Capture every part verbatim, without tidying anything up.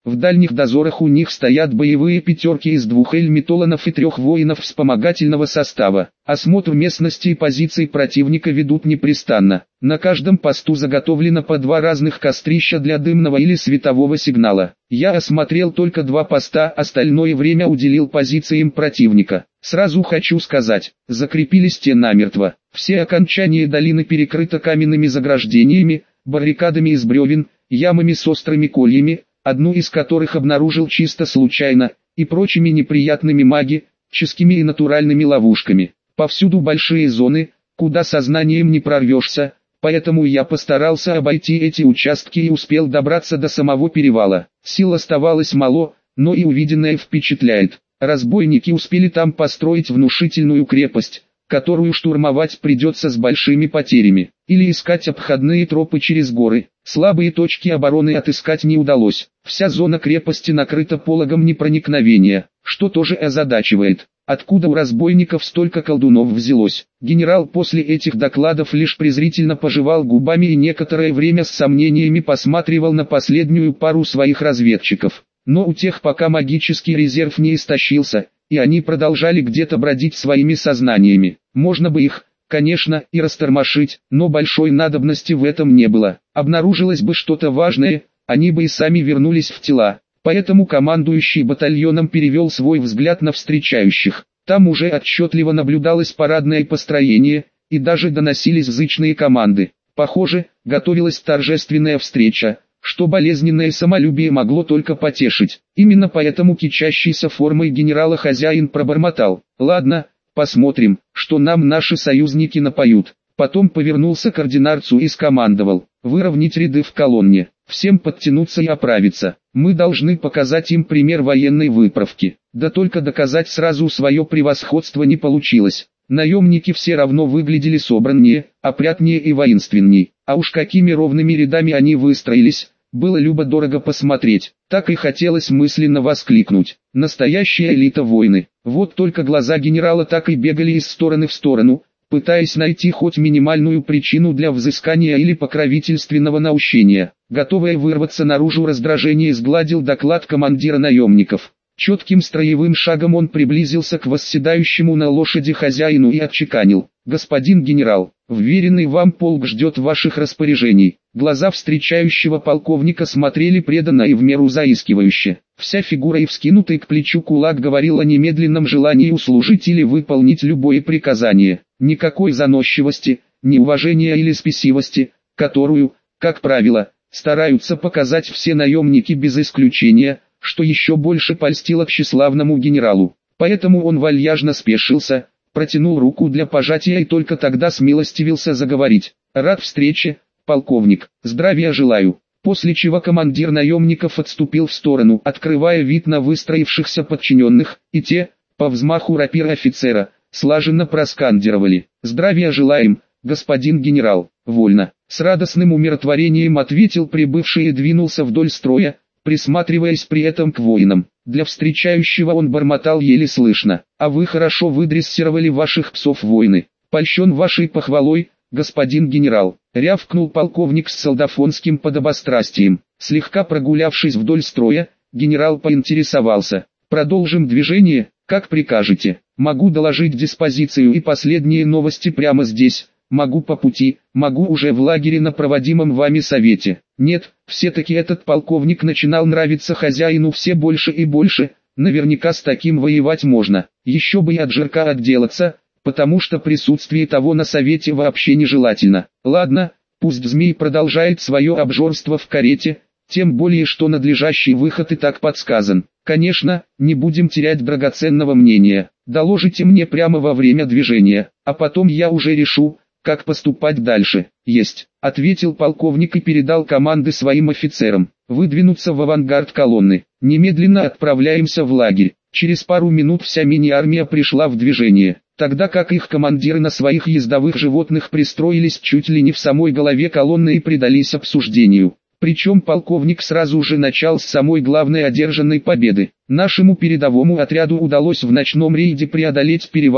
В дальних дозорах у них стоят боевые пятерки из двух эльмитолонов и трех воинов вспомогательного состава. Осмотр местности и позиций противника ведут непрестанно. На каждом посту заготовлено по два разных кострища для дымного или светового сигнала. Я осмотрел только два поста, остальное время уделил позициям противника. Сразу хочу сказать, закрепились те намертво. Все окончания долины перекрыто каменными заграждениями, баррикадами из бревен, ямами с острыми кольями, одну из которых обнаружил чисто случайно, и прочими неприятными магическими и натуральными ловушками. Повсюду большие зоны, куда сознанием не прорвешься, поэтому я постарался обойти эти участки и успел добраться до самого перевала. Сил оставалось мало, но и увиденное впечатляет. Разбойники успели там построить внушительную крепость, которую штурмовать придется с большими потерями, или искать обходные тропы через горы. Слабые точки обороны отыскать не удалось. Вся зона крепости накрыта пологом непроникновения, что тоже озадачивает. Откуда у разбойников столько колдунов взялось? Генерал после этих докладов лишь презрительно пожевал губами и некоторое время с сомнениями посматривал на последнюю пару своих разведчиков. Но у тех пока магический резерв не истощился, и они продолжали где-то бродить своими сознаниями. Можно бы их, конечно, и растормошить, но большой надобности в этом не было. Обнаружилось бы что-то важное, они бы и сами вернулись в тела. Поэтому командующий батальоном перевел свой взгляд на встречающих. Там уже отчетливо наблюдалось парадное построение, и даже доносились зычные команды. Похоже, готовилась торжественная встреча, что болезненное самолюбие могло только потешить. Именно поэтому кичащийся формой генерала хозяин пробормотал: «Ладно, посмотрим, что нам наши союзники напоют». Потом повернулся к ординарцу и скомандовал: «Выровнять ряды в колонне, всем подтянуться и оправиться. Мы должны показать им пример военной выправки». Да только доказать сразу свое превосходство не получилось. Наемники все равно выглядели собраннее, опрятнее и воинственней. А уж какими ровными рядами они выстроились, было любо-дорого посмотреть. Так и хотелось мысленно воскликнуть: настоящая элита войны. Вот только глаза генерала так и бегали из стороны в сторону, пытаясь найти хоть минимальную причину для взыскания или покровительственного наущения. Готовое вырваться наружу раздражение сгладил доклад командира наемников. Четким строевым шагом он приблизился к восседающему на лошади хозяину и отчеканил: «Господин генерал, вверенный вам полк ждет ваших распоряжений». Глаза встречающего полковника смотрели преданно и в меру заискивающе. Вся фигура и вскинутый к плечу кулак говорил о немедленном желании услужить или выполнить любое приказание. Никакой заносчивости, неуважения или спесивости, которую, как правило, стараются показать все наемники без исключения, что еще больше польстило к тщеславному генералу. Поэтому он вальяжно спешился, протянул руку для пожатия и только тогда смилостивился заговорить: «Рад встрече, полковник, здравия желаю». После чего командир наемников отступил в сторону, открывая вид на выстроившихся подчиненных, и те, по взмаху рапира офицера, слаженно проскандировали: «Здравия желаем, господин генерал». «Вольно». С радостным умиротворением ответил прибывший и двинулся вдоль строя, присматриваясь при этом к воинам. Для встречающего он бормотал еле слышно: «А вы хорошо выдрессировали ваших псов войны. Польщен вашей похвалой, господин генерал», — рявкнул полковник с солдафонским подобострастием. Слегка прогулявшись вдоль строя, генерал поинтересовался: «Продолжим движение, как прикажете. Могу доложить диспозицию и последние новости прямо здесь. Могу по пути, могу уже в лагере на проводимом вами совете». Нет, все-таки этот полковник начинал нравиться хозяину все больше и больше. Наверняка с таким воевать можно. Еще бы и от жирка отделаться, потому что присутствие того на совете вообще нежелательно. Ладно, пусть змей продолжает свое обжорство в карете, тем более что надлежащий выход и так подсказан. Конечно, не будем терять драгоценного мнения. Доложите мне прямо во время движения, а потом я уже решу, как поступать дальше. «Есть», — ответил полковник и передал команды своим офицерам: «Выдвинуться в авангард колонны. Немедленно отправляемся в лагерь». Через пару минут вся мини-армия пришла в движение, тогда как их командиры на своих ездовых животных пристроились чуть ли не в самой голове колонны и предались обсуждению. Причем полковник сразу же начал с самой главной одержанной победы. Нашему передовому отряду удалось в ночном рейде преодолеть перевал,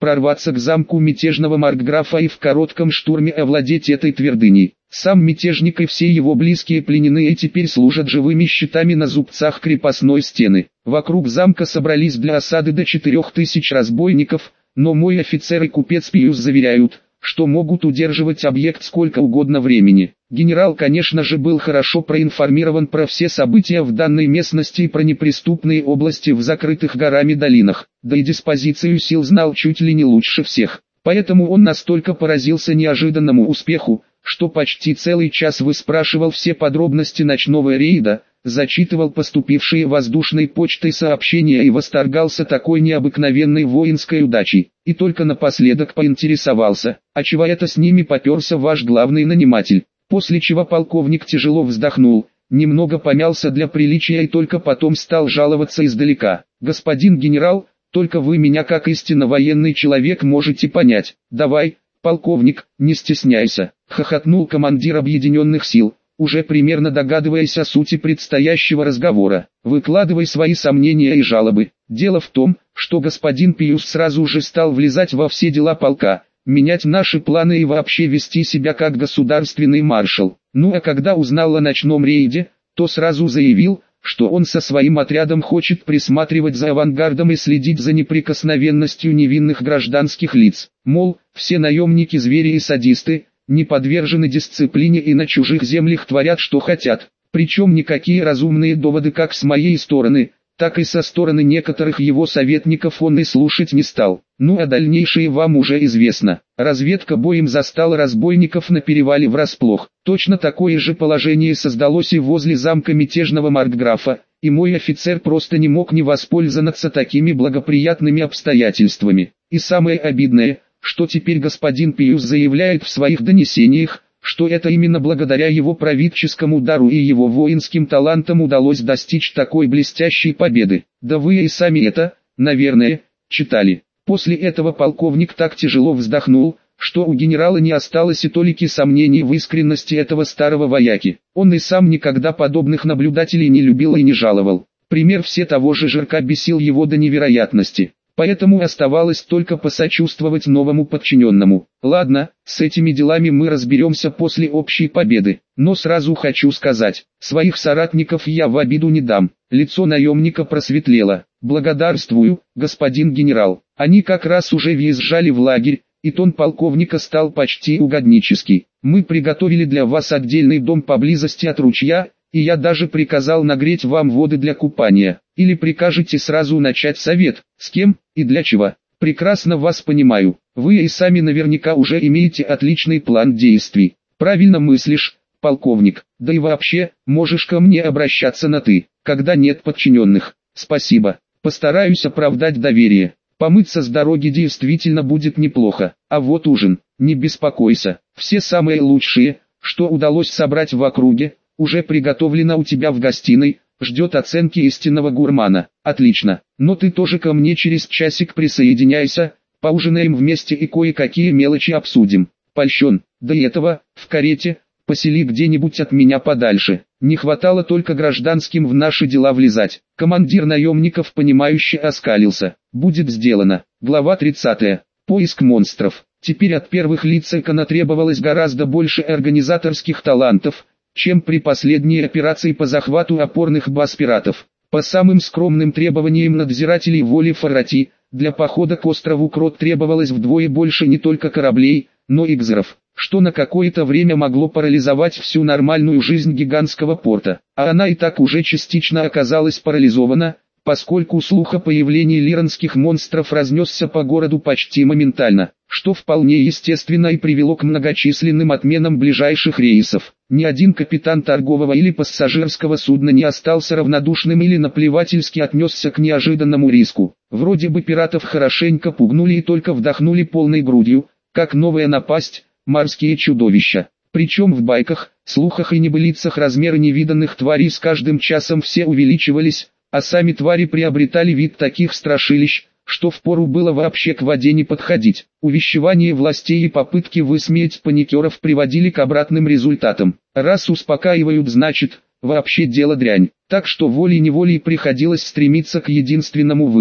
прорваться к замку мятежного маркграфа и в коротком штурме овладеть этой твердыней. Сам мятежник и все его близкие пленены и теперь служат живыми щитами на зубцах крепостной стены. Вокруг замка собрались для осады до четырех тысяч разбойников, но мой офицер и купец Пиус заверяют, что могут удерживать объект сколько угодно времени. Генерал, конечно же, был хорошо проинформирован про все события в данной местности и про неприступные области в закрытых горами долинах, да и диспозицию сил знал чуть ли не лучше всех. Поэтому он настолько поразился неожиданному успеху, что почти целый час выспрашивал все подробности ночного рейда, зачитывал поступившие воздушной почтой сообщения и восторгался такой необыкновенной воинской удачей. И только напоследок поинтересовался, а чего это с ними поперся ваш главный наниматель. После чего полковник тяжело вздохнул, немного помялся для приличия и только потом стал жаловаться издалека. «Господин генерал, только вы меня как истинно военный человек можете понять. Давай, полковник, не стесняйся», — хохотнул командир объединенных сил, уже примерно догадываясь о сути предстоящего разговора. «Выкладывай свои сомнения и жалобы. Дело в том, что господин Пиус сразу же стал влезать во все дела полка, менять наши планы и вообще вести себя как государственный маршал. Ну а когда узнал о ночном рейде, то сразу заявил, что он со своим отрядом хочет присматривать за авангардом и следить за неприкосновенностью невинных гражданских лиц. Мол, все наемники звери и садисты, не подвержены дисциплине и на чужих землях творят что хотят. Причем никакие разумные доводы как с моей стороны, так и со стороны некоторых его советников он и слушать не стал. Ну а дальнейшее вам уже известно. Разведка боем застала разбойников на перевале врасплох. Точно такое же положение создалось и возле замка мятежного маркграфа, и мой офицер просто не мог не воспользоваться такими благоприятными обстоятельствами. И самое обидное, что теперь господин Пиус заявляет в своих донесениях, что это именно благодаря его правительскому дару и его воинским талантам удалось достичь такой блестящей победы. Да вы и сами это, наверное, читали. После этого полковник так тяжело вздохнул, что у генерала не осталось и толики сомнений в искренности этого старого вояки. Он и сам никогда подобных наблюдателей не любил и не жаловал. Пример все того же Жирка бесил его до невероятности. Поэтому оставалось только посочувствовать новому подчиненному. Ладно, с этими делами мы разберемся после общей победы. Но сразу хочу сказать, своих соратников я в обиду не дам. Лицо наемника просветлело. Благодарствую, господин генерал. Они как раз уже въезжали в лагерь, и тон полковника стал почти угоднический. Мы приготовили для вас отдельный дом поблизости от ручья, и я даже приказал нагреть вам воды для купания. Или прикажете сразу начать совет, с кем и для чего? Прекрасно вас понимаю, вы и сами наверняка уже имеете отличный план действий. Правильно мыслишь, полковник, да и вообще, можешь ко мне обращаться на «ты», когда нет подчиненных. Спасибо, постараюсь оправдать доверие. Помыться с дороги действительно будет неплохо, а вот ужин, не беспокойся, все самые лучшие, что удалось собрать в округе, уже приготовлено у тебя в гостиной, ждет оценки истинного гурмана. Отлично, но ты тоже ко мне через часик присоединяйся, поужинаем вместе и кое-какие мелочи обсудим. Польщен, до этого, в карете, посели где-нибудь от меня подальше. Не хватало только гражданским в наши дела влезать. Командир наемников понимающе оскалился. Будет сделано. Глава тридцатая. Поиск монстров. Теперь от первых лиц Экона требовалось гораздо больше организаторских талантов, чем при последней операции по захвату опорных баз пиратов. По самым скромным требованиям надзирателей воли Фарати, для похода к острову Крот требовалось вдвое больше не только кораблей, но и гзеров, что на какое-то время могло парализовать всю нормальную жизнь гигантского порта. А она и так уже частично оказалась парализована, поскольку слух о появлении лиранских монстров разнесся по городу почти моментально, что вполне естественно и привело к многочисленным отменам ближайших рейсов. Ни один капитан торгового или пассажирского судна не остался равнодушным или наплевательски отнесся к неожиданному риску. Вроде бы пиратов хорошенько пугнули и только вдохнули полной грудью, как новая напасть, морские чудовища. Причем в байках, слухах и небылицах размеры невиданных тварей с каждым часом все увеличивались, а сами твари приобретали вид таких страшилищ, что впору было вообще к воде не подходить. Увещевания властей и попытки высмеять паникеров приводили к обратным результатам. Раз успокаивают, значит, вообще дело дрянь. Так что волей-неволей приходилось стремиться к единственному выходу.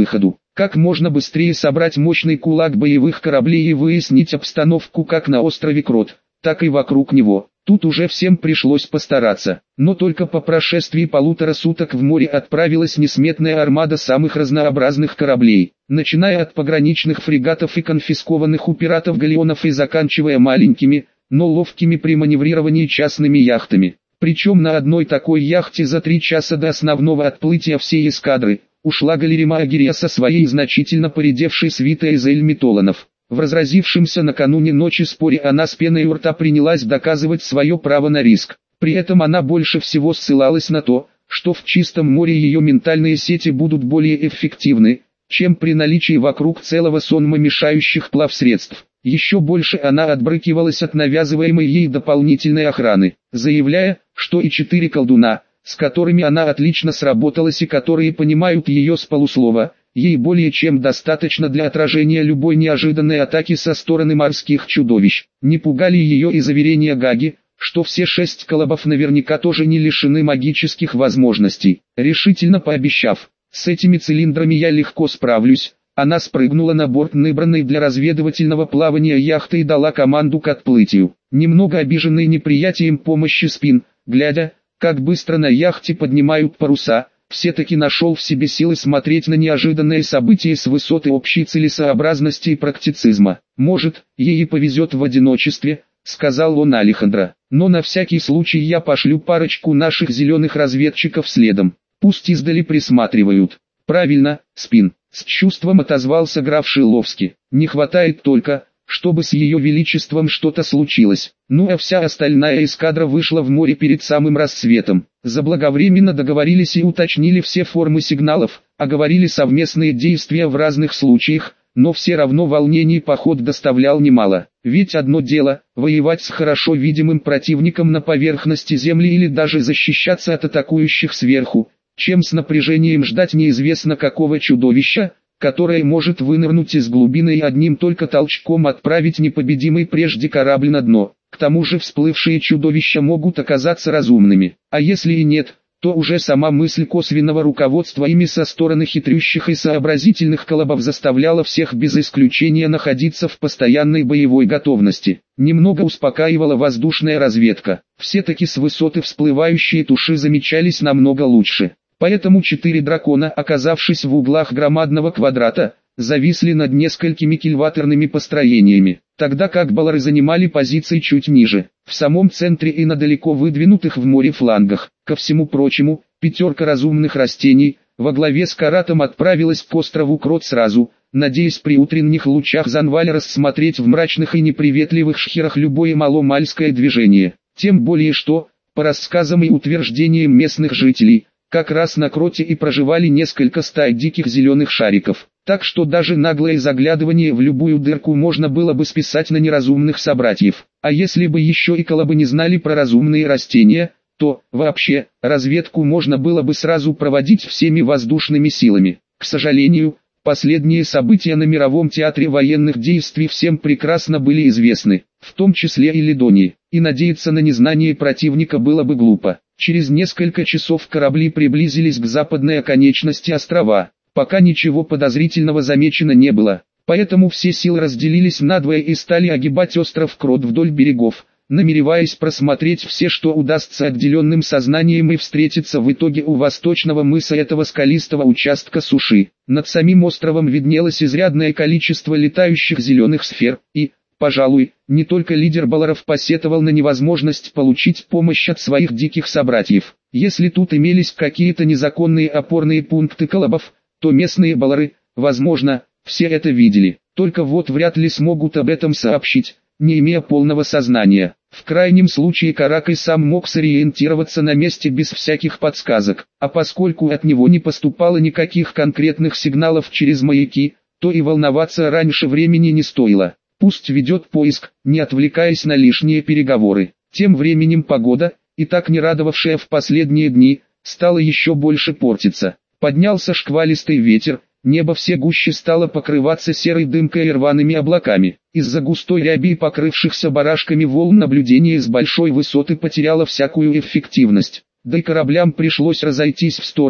как можно быстрее собрать мощный кулак боевых кораблей и выяснить обстановку как на острове Крот, так и вокруг него. Тут уже всем пришлось постараться, но только по прошествии полутора суток в море отправилась несметная армада самых разнообразных кораблей, начиная от пограничных фрегатов и конфискованных у пиратов галеонов и заканчивая маленькими, но ловкими при маневрировании частными яхтами. Причем на одной такой яхте за три часа до основного отплытия всей эскадры ушла галерима Агирия со своей значительно поредевшей свитой из эльмитоланов. В разразившемся накануне ночи споре она с пеной у рта принялась доказывать свое право на риск. При этом она больше всего ссылалась на то, что в чистом море ее ментальные сети будут более эффективны, чем при наличии вокруг целого сонма мешающих плавсредств. Еще больше она отбрыкивалась от навязываемой ей дополнительной охраны, заявляя, что и четыре колдуна, с которыми она отлично сработалась и которые понимают ее с полуслова, ей более чем достаточно для отражения любой неожиданной атаки со стороны морских чудовищ. Не пугали ее и заверения Гаги, что все шесть колобов наверняка тоже не лишены магических возможностей. Решительно пообещав, с этими цилиндрами я легко справлюсь, она спрыгнула на борт набранной для разведывательного плавания яхты и дала команду к отплытию. Немного обиженный неприятием помощи Спин, глядя, как быстро на яхте поднимают паруса, все-таки нашел в себе силы смотреть на неожиданные события с высоты общей целесообразности и практицизма. «Может, ей и повезет в одиночестве», — сказал он Алехандро, «но на всякий случай я пошлю парочку наших зеленых разведчиков следом, пусть издали присматривают». «Правильно, Спин», — с чувством отозвался граф Шиловский, «не хватает только, чтобы с ее величеством что-то случилось». Ну а вся остальная эскадра вышла в море перед самым рассветом. Заблаговременно договорились и уточнили все формы сигналов, оговорили совместные действия в разных случаях, но все равно волнений поход доставлял немало. Ведь одно дело – воевать с хорошо видимым противником на поверхности земли или даже защищаться от атакующих сверху, чем с напряжением ждать неизвестно какого чудовища, которое может вынырнуть из глубины и одним только толчком отправить непобедимый прежде корабль на дно. К тому же всплывшие чудовища могут оказаться разумными, а если и нет, то уже сама мысль косвенного руководства ими со стороны хитрющих и сообразительных колобов заставляла всех без исключения находиться в постоянной боевой готовности. Немного успокаивала воздушная разведка, все-таки с высоты всплывающие туши замечались намного лучше. Поэтому четыре дракона, оказавшись в углах громадного квадрата, зависли над несколькими кильваторными построениями, тогда как баллары занимали позиции чуть ниже, в самом центре и на далеко выдвинутых в море флангах. Ко всему прочему, пятерка разумных растений, во главе с Каратом отправилась к острову Крот сразу, надеясь при утренних лучах Занваля рассмотреть в мрачных и неприветливых шхерах любое маломальское движение. Тем более что, по рассказам и утверждениям местных жителей, как раз на Кроте и проживали несколько стай диких зеленых шариков, так что даже наглое заглядывание в любую дырку можно было бы списать на неразумных собратьев. А если бы еще и колобы не знали про разумные растения, то, вообще, разведку можно было бы сразу проводить всеми воздушными силами. К сожалению, последние события на мировом театре военных действий всем прекрасно были известны, в том числе и Лидонии, и надеяться на незнание противника было бы глупо. Через несколько часов корабли приблизились к западной оконечности острова. Пока ничего подозрительного замечено не было, поэтому все силы разделились надвое и стали огибать остров Крот вдоль берегов, намереваясь просмотреть все, что удастся отделенным сознанием, и встретиться в итоге у восточного мыса этого скалистого участка суши. Над самим островом виднелось изрядное количество летающих зеленых сфер, и, пожалуй, не только лидер балларов посетовал на невозможность получить помощь от своих диких собратьев. Если тут имелись какие-то незаконные опорные пункты колобов, то местные баллары, возможно, все это видели, только вот вряд ли смогут об этом сообщить, не имея полного сознания. В крайнем случае Каракай сам мог сориентироваться на месте без всяких подсказок, а поскольку от него не поступало никаких конкретных сигналов через маяки, то и волноваться раньше времени не стоило. Пусть ведет поиск, не отвлекаясь на лишние переговоры. Тем временем погода, и так не радовавшая в последние дни, стала еще больше портиться. Поднялся шквалистый ветер, небо все гуще стало покрываться серой дымкой и рваными облаками. Из-за густой ряби и покрывшихся барашками волн наблюдение с большой высоты потеряло всякую эффективность. Да и кораблям пришлось разойтись в стороны,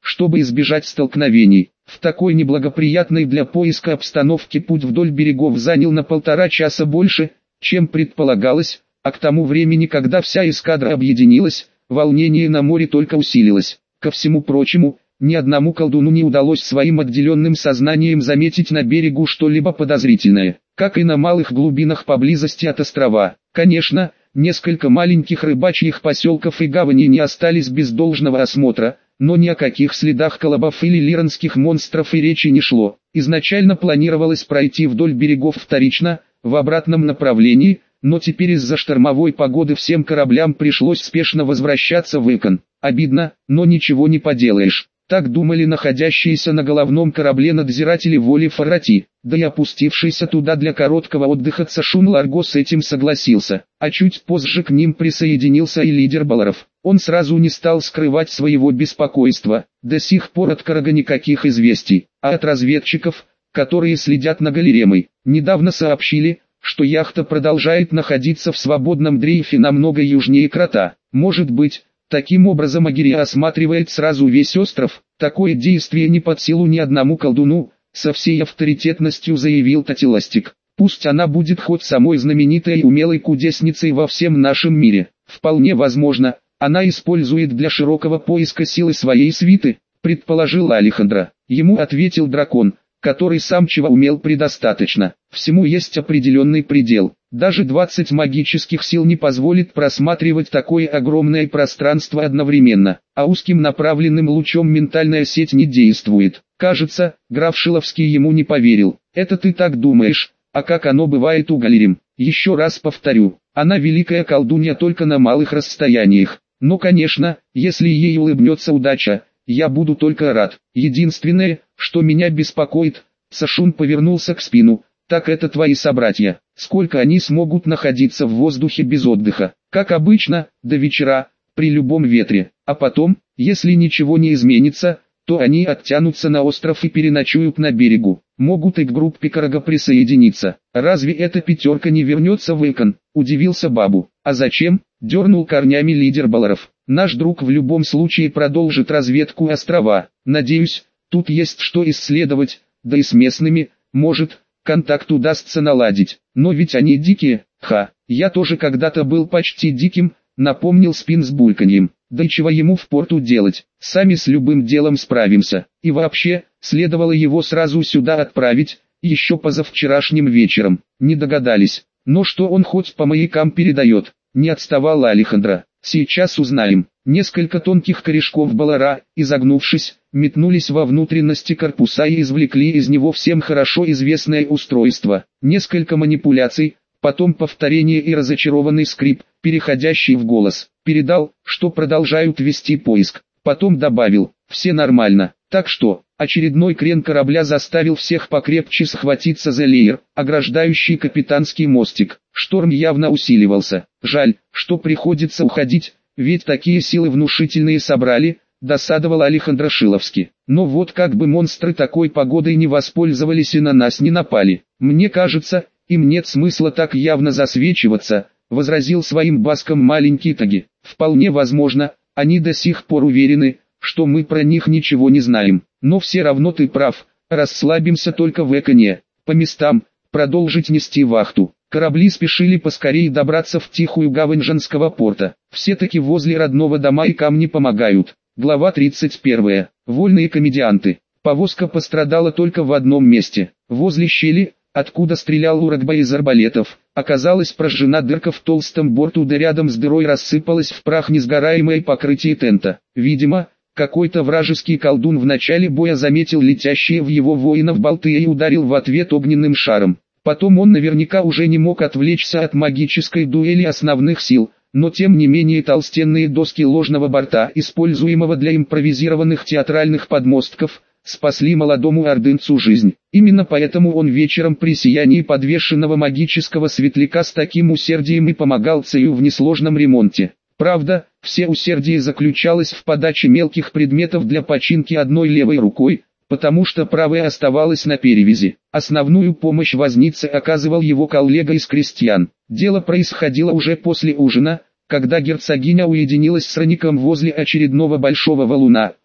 чтобы избежать столкновений. В такой неблагоприятной для поиска обстановке путь вдоль берегов занял на полтора часа больше, чем предполагалось, а к тому времени, когда вся эскадра объединилась, волнение на море только усилилось. Ко всему прочему, ни одному колдуну не удалось своим отделенным сознанием заметить на берегу что-либо подозрительное, как и на малых глубинах поблизости от острова. Конечно, несколько маленьких рыбачьих поселков и гаваней не остались без должного осмотра, но ни о каких следах колобов или лиранских монстров и речи не шло. Изначально планировалось пройти вдоль берегов вторично, в обратном направлении, но теперь из-за штормовой погоды всем кораблям пришлось спешно возвращаться в Икон. Обидно, но ничего не поделаешь. Так думали находящиеся на головном корабле надзиратели воли Фарати, да и опустившийся туда для короткого отдыха Цашун Ларго с этим согласился, а чуть позже к ним присоединился и лидер Баларов. Он сразу не стал скрывать своего беспокойства, до сих пор от Карага никаких известий, а от разведчиков, которые следят на Галеремой, недавно сообщили, что яхта продолжает находиться в свободном дрейфе намного южнее Крота. Может быть, таким образом Агирия осматривает сразу весь остров. Такое действие не под силу ни одному колдуну, со всей авторитетностью заявил Татиластик. Пусть она будет хоть самой знаменитой и умелой кудесницей во всем нашем мире. Вполне возможно, она использует для широкого поиска силы своей свиты, предположил Алехандро. Ему ответил дракон, который сам чего умел предостаточно. Всему есть определенный предел. Даже двадцать магических сил не позволит просматривать такое огромное пространство одновременно, а узким направленным лучом ментальная сеть не действует. Кажется, граф Шиловский ему не поверил. Это ты так думаешь, а как оно бывает у Галерем? Еще раз повторю, она великая колдунья только на малых расстояниях. Но конечно, если ей улыбнется удача, я буду только рад. Единственное, что меня беспокоит, Сашун повернулся к спину, так это твои собратья. Сколько они смогут находиться в воздухе без отдыха? Как обычно, до вечера, при любом ветре. А потом, если ничего не изменится, то они оттянутся на остров и переночуют на берегу. Могут и к группе Карага присоединиться. Разве эта пятерка не вернется в Икон? Удивился Бабу. А зачем? Дернул корнями лидер Баларов. Наш друг в любом случае продолжит разведку острова. Надеюсь, тут есть что исследовать, да и с местными, может, контакт удастся наладить. Но ведь они дикие, ха. Я тоже когда-то был почти диким, напомнил Спин с бульканьем. Да и чего ему в порту делать? Сами с любым делом справимся. И вообще, следовало его сразу сюда отправить, еще позавчерашним вечером. Не догадались. Но что он хоть по маякам передает? Не отставал Алехандро. Сейчас узнаем. Несколько тонких корешков Балара, изогнувшись, метнулись во внутренности корпуса и извлекли из него всем хорошо известное устройство. Несколько манипуляций, потом повторение и разочарованный скрип, переходящий в голос. Передал, что продолжают вести поиск. Потом добавил, все нормально. Так что, очередной крен корабля заставил всех покрепче схватиться за леер, ограждающий капитанский мостик. Шторм явно усиливался. Жаль, что приходится уходить, ведь такие силы внушительные собрали, досадовал Алехандро Шиловский. Но вот как бы монстры такой погодой не воспользовались и на нас не напали. Мне кажется, им нет смысла так явно засвечиваться, возразил своим баском маленький Таги. Вполне возможно, они до сих пор уверены, что мы про них ничего не знаем. Но все равно ты прав, расслабимся только в Иконе. По местам, продолжить нести вахту. Корабли спешили поскорее добраться в тихую гавань Женского порта. Все-таки возле родного дома и камни помогают. Глава тридцать первая. Вольные комедианты. Повозка пострадала только в одном месте. Возле щели, откуда стрелял Урагба из арбалетов, оказалась прожжена дырка в толстом борту, да рядом с дырой рассыпалось в прах несгораемое покрытие тента. Видимо, какой-то вражеский колдун в начале боя заметил летящие в его воинов болты и ударил в ответ огненным шаром. Потом он наверняка уже не мог отвлечься от магической дуэли основных сил, но тем не менее толстенные доски ложного борта, используемого для импровизированных театральных подмостков, спасли молодому ордынцу жизнь. Именно поэтому он вечером при сиянии подвешенного магического светляка с таким усердием и помогал Цею в несложном ремонте. Правда, все усердие заключалось в подаче мелких предметов для починки одной левой рукой, потому что правая оставалась на перевязи. Основную помощь вознице оказывал его коллега из крестьян. Дело происходило уже после ужина, когда герцогиня уединилась с Раником возле очередного большого валуна,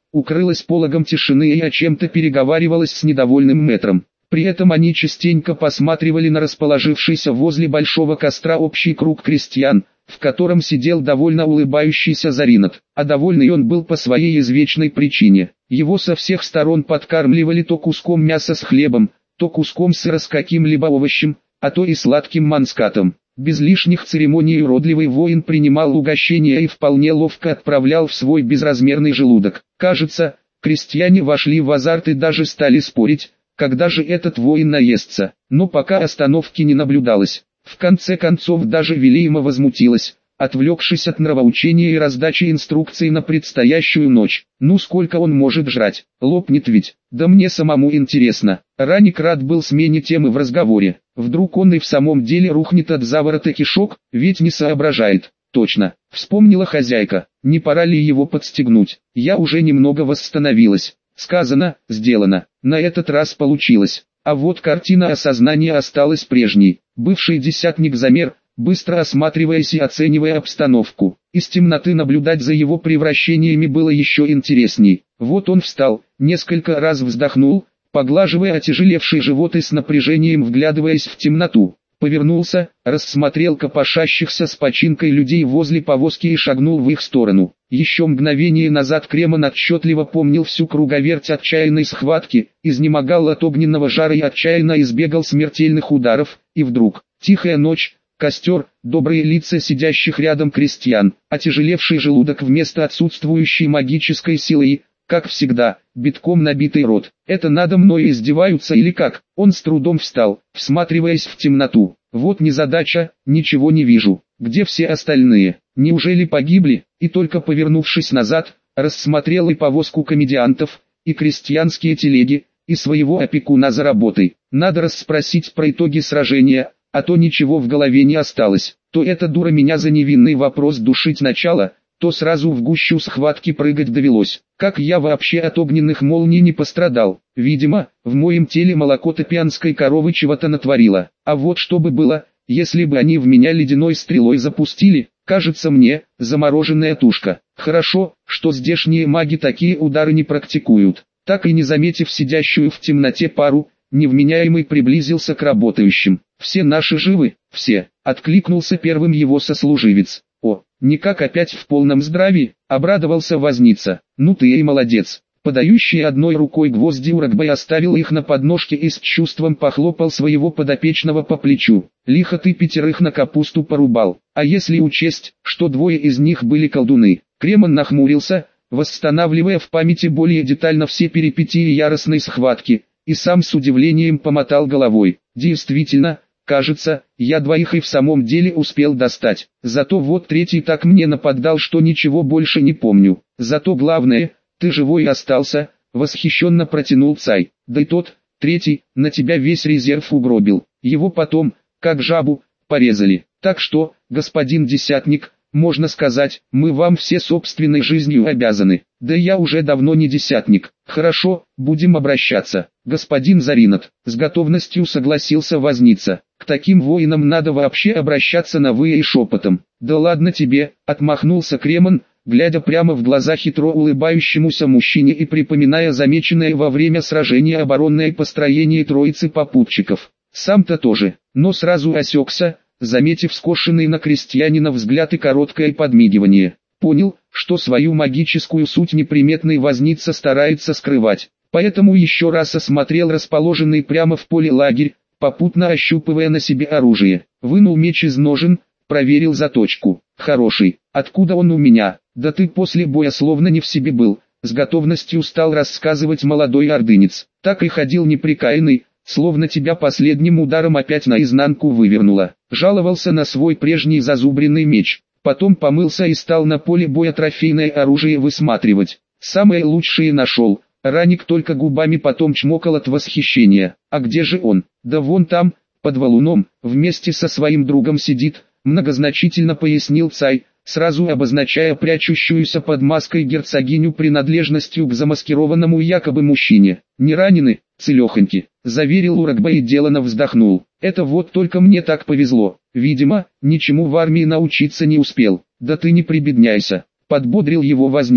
укрылась пологом тишины и о чем-то переговаривалась с недовольным мэтром. При этом они частенько посматривали на расположившийся возле большого костра общий круг крестьян, в котором сидел довольно улыбающийся Заринат, а довольный он был по своей извечной причине. Его со всех сторон подкармливали то куском мяса с хлебом, то куском сыра с каким-либо овощем, а то и сладким манскатом. Без лишних церемоний уродливый воин принимал угощение и вполне ловко отправлял в свой безразмерный желудок. Кажется, крестьяне вошли в азарт и даже стали спорить, когда же этот воин наестся, но пока остановки не наблюдалось. В конце концов даже Велиима возмутилась, отвлекшись от нравоучения и раздачи инструкций на предстоящую ночь. Ну сколько он может жрать, лопнет ведь, да мне самому интересно. Раник рад был смене темы в разговоре, вдруг он и в самом деле рухнет от заворота кишок, ведь не соображает. Точно, вспомнила хозяйка, не пора ли его подстегнуть. Я уже немного восстановилась, сказано, сделано, на этот раз получилось. А вот картина осознания осталась прежней. Бывший десятник замер, быстро осматриваясь и оценивая обстановку. Из темноты наблюдать за его превращениями было еще интересней. Вот он встал, несколько раз вздохнул, поглаживая отяжелевший живот и с напряжением вглядываясь в темноту. Повернулся, рассмотрел копошащихся с починкой людей возле повозки и шагнул в их сторону. Еще мгновение назад Кремон отчетливо помнил всю круговерть отчаянной схватки, изнемогал от огненного жара и отчаянно избегал смертельных ударов, и вдруг, тихая ночь, костер, добрые лица сидящих рядом крестьян, отяжелевший желудок вместо отсутствующей магической силы и, как всегда, битком набитый рот. Это надо мной издеваются или как? Он с трудом встал, всматриваясь в темноту. Вот незадача, ничего не вижу. Где все остальные? Неужели погибли? И только повернувшись назад, рассмотрел и повозку комедиантов, и крестьянские телеги, и своего опекуна за работой. Надо расспросить про итоги сражения, а то ничего в голове не осталось. То эта дура меня за невинный вопрос душить начала, то сразу в гущу схватки прыгать довелось. Как я вообще от огненных молний не пострадал? Видимо, в моем теле молоко топианской коровы чего-то натворило. А вот что бы было, если бы они в меня ледяной стрелой запустили, кажется мне, замороженная тушка. Хорошо, что здешние маги такие удары не практикуют. Так и не заметив сидящую в темноте пару, невменяемый приблизился к работающим. «Все наши живы?» «Все», — откликнулся первым его сослуживец. «О, никак опять в полном здравии», — обрадовался возница. «Ну ты и молодец». Подающий одной рукой гвозди Урагбай оставил их на подножке и с чувством похлопал своего подопечного по плечу. «Лихо ты пятерых на капусту порубал, а если учесть, что двое из них были колдуны?» Кремон нахмурился, восстанавливая в памяти более детально все перипетии яростной схватки, и сам с удивлением помотал головой. «Действительно, кажется, я двоих и в самом деле успел достать. Зато вот третий так мне нападал, что ничего больше не помню. Зато главное, ты живой остался», — восхищенно протянул Цай. «Да и тот, третий, на тебя весь резерв угробил. Его потом, как жабу, порезали. Так что, господин десятник, можно сказать, мы вам все собственной жизнью обязаны. Да я уже давно не десятник. Хорошо, будем обращаться. Господин Заринат», — с готовностью согласился возница. «К таким воинам надо вообще обращаться на «вы» и шепотом». «Да ладно тебе», — отмахнулся Кремон, глядя прямо в глаза хитро улыбающемуся мужчине и припоминая замеченное во время сражения оборонное построение троицы попутчиков. Сам-то тоже, но сразу осекся, заметив скошенный на крестьянина взгляд и короткое подмигивание. Понял, что свою магическую суть неприметный возница старается скрывать. Поэтому еще раз осмотрел расположенный прямо в поле лагерь, попутно ощупывая на себе оружие. Вынул меч из ножен, проверил заточку. «Хороший. Откуда он у меня? Да ты после боя словно не в себе был», — с готовностью стал рассказывать молодой ордынец. «Так и ходил неприкаянный, словно тебя последним ударом опять наизнанку вывернуло». Жаловался на свой прежний зазубренный меч. Потом помылся и стал на поле боя трофейное оружие высматривать. Самое лучшее нашел. Раник только губами потом чмокал от восхищения. «А где же он?» «Да вон там, под валуном, вместе со своим другом сидит», — многозначительно пояснил Цай, сразу обозначая прячущуюся под маской герцогиню принадлежностью к замаскированному якобы мужчине. «Не ранены, целехоньки», — заверил Урагбай и делано вздохнул. «Это вот только мне так повезло. Видимо, ничему в армии научиться не успел». «Да ты не прибедняйся», — подбодрил его возница.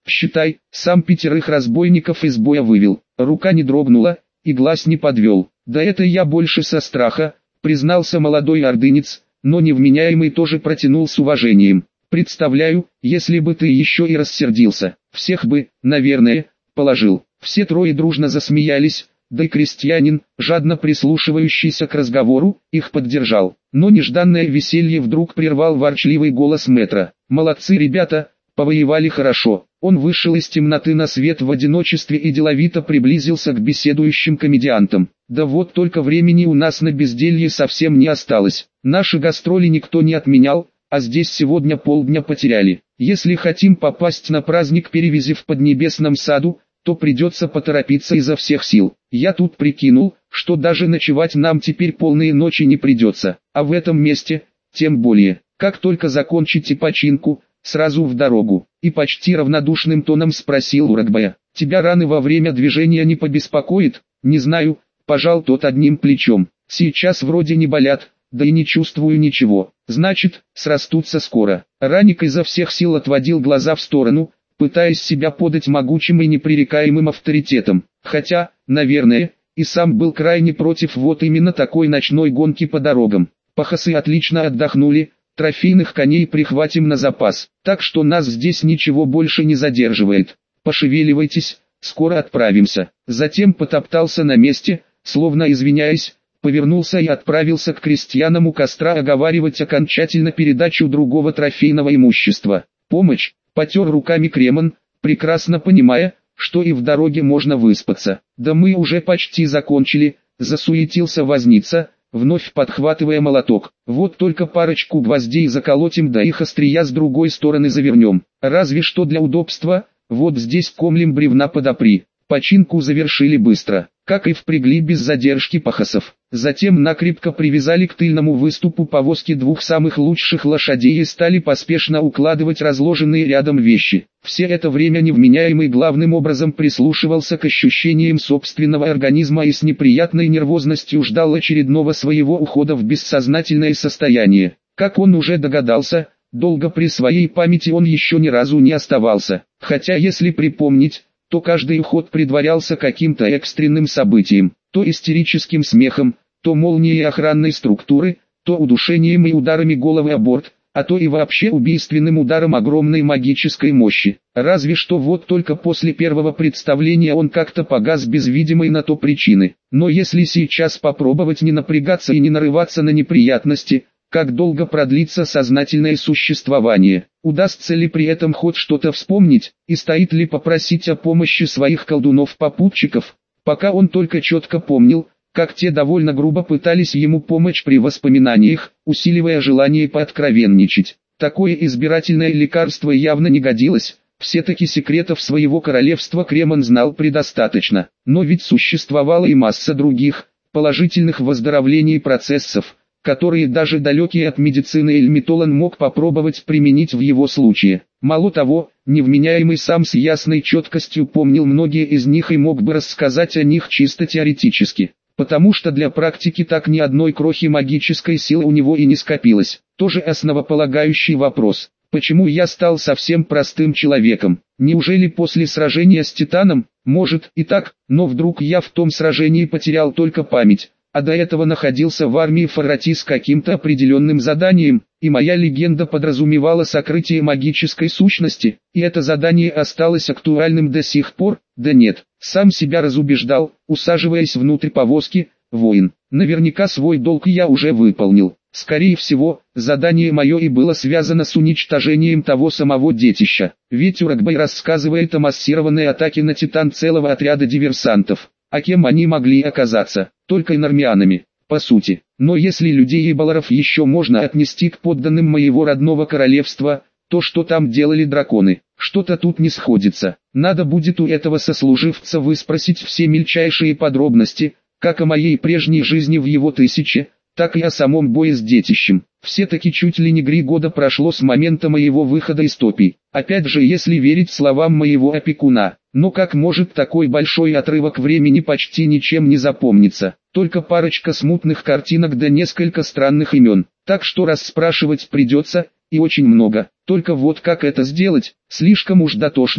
считай, сам пятерых разбойников из боя вывел. Рука не дрогнула, и глаз не подвел. Да это я больше со страха, признался молодой ордынец, но невменяемый тоже протянул с уважением. Представляю, если бы ты еще и рассердился, всех бы, наверное, положил. Все трое дружно засмеялись, да и крестьянин, жадно прислушивающийся к разговору, их поддержал. Но нежданное веселье вдруг прервал ворчливый голос мэтра. «Молодцы ребята, повоевали хорошо». Он вышел из темноты на свет в одиночестве и деловито приблизился к беседующим комедиантам. «Да вот только времени у нас на безделье совсем не осталось. Наши гастроли никто не отменял, а здесь сегодня полдня потеряли. Если хотим попасть на праздник перевязи в Поднебесном саду, то придется поторопиться изо всех сил. Я тут прикинул, что даже ночевать нам теперь полные ночи не придется, а в этом месте, тем более. Как только закончите починку, сразу в дорогу». И почти равнодушным тоном спросил Урагбая: «Тебя раны во время движения не побеспокоит?» «Не знаю», пожал тот одним плечом. «Сейчас вроде не болят, да и не чувствую ничего. Значит, срастутся скоро». Раник изо всех сил отводил глаза в сторону, пытаясь себя подать могучим и непререкаемым авторитетом. Хотя, наверное, и сам был крайне против вот именно такой ночной гонки по дорогам. Пахасы отлично отдохнули, трофейных коней прихватим на запас, так что нас здесь ничего больше не задерживает. Пошевеливайтесь, скоро отправимся. Затем потоптался на месте, словно извиняясь, повернулся и отправился к крестьянам у костра оговаривать окончательно передачу другого трофейного имущества. «Помощь!» — потер руками Кремон, прекрасно понимая, что и в дороге можно выспаться. «Да мы уже почти закончили», — засуетился возница, вновь подхватывая молоток. «Вот только парочку гвоздей заколотим, да их острия с другой стороны завернем. Разве что для удобства, вот здесь комлем бревна подопри». Починку завершили быстро, как и впрягли без задержки пахасов. Затем накрепко привязали к тыльному выступу повозки двух самых лучших лошадей и стали поспешно укладывать разложенные рядом вещи. Все это время невменяемый главным образом прислушивался к ощущениям собственного организма и с неприятной нервозностью ждал очередного своего ухода в бессознательное состояние. Как он уже догадался, долго при своей памяти он еще ни разу не оставался. Хотя если припомнить, то каждый уход предварялся каким-то экстренным событием, то истерическим смехом, то молнией охранной структуры, то удушением и ударами головы о борт, а то и вообще убийственным ударом огромной магической мощи. Разве что вот только после первого представления он как-то погас без видимой на то причины. Но если сейчас попробовать не напрягаться и не нарываться на неприятности, как долго продлится сознательное существование, удастся ли при этом хоть что-то вспомнить, и стоит ли попросить о помощи своих колдунов-попутчиков, пока он только четко помнил, как те довольно грубо пытались ему помочь при воспоминаниях, усиливая желание пооткровенничать. Такое избирательное лекарство явно не годилось, все-таки секретов своего королевства Кремон знал предостаточно, но ведь существовала и масса других, положительных выздоровлений процессов, которые даже далекий от медицины Эльмитолан мог попробовать применить в его случае. Мало того, невменяемый сам с ясной четкостью помнил многие из них и мог бы рассказать о них чисто теоретически, потому что для практики так ни одной крохи магической силы у него и не скопилось. Тоже основополагающий вопрос: почему я стал совсем простым человеком? Неужели после сражения с Титаном? Может и так, но вдруг я в том сражении потерял только память, а до этого находился в армии Фарати с каким-то определенным заданием, и моя легенда подразумевала сокрытие магической сущности, и это задание осталось актуальным до сих пор? Да нет, сам себя разубеждал, усаживаясь внутрь повозки: воин, наверняка свой долг я уже выполнил. Скорее всего, задание мое и было связано с уничтожением того самого детища, ведь Урагбай рассказывает о массированной атаке на Титан целого отряда диверсантов. А кем они могли оказаться? Только инормианами, по сути. Но если людей и баларов еще можно отнести к подданным моего родного королевства, то что там делали драконы? Что-то тут не сходится. Надо будет у этого сослуживца выспросить все мельчайшие подробности, как о моей прежней жизни в его тысяче, так и о самом бое с детищем. Все-таки чуть ли не три года прошло с момента моего выхода из топий. Опять же, если верить словам моего опекуна. Но как может такой большой отрывок времени почти ничем не запомниться? Только парочка смутных картинок да несколько странных имен. Так что расспрашивать придется, и очень много. Только вот как это сделать? Слишком уж дотошными,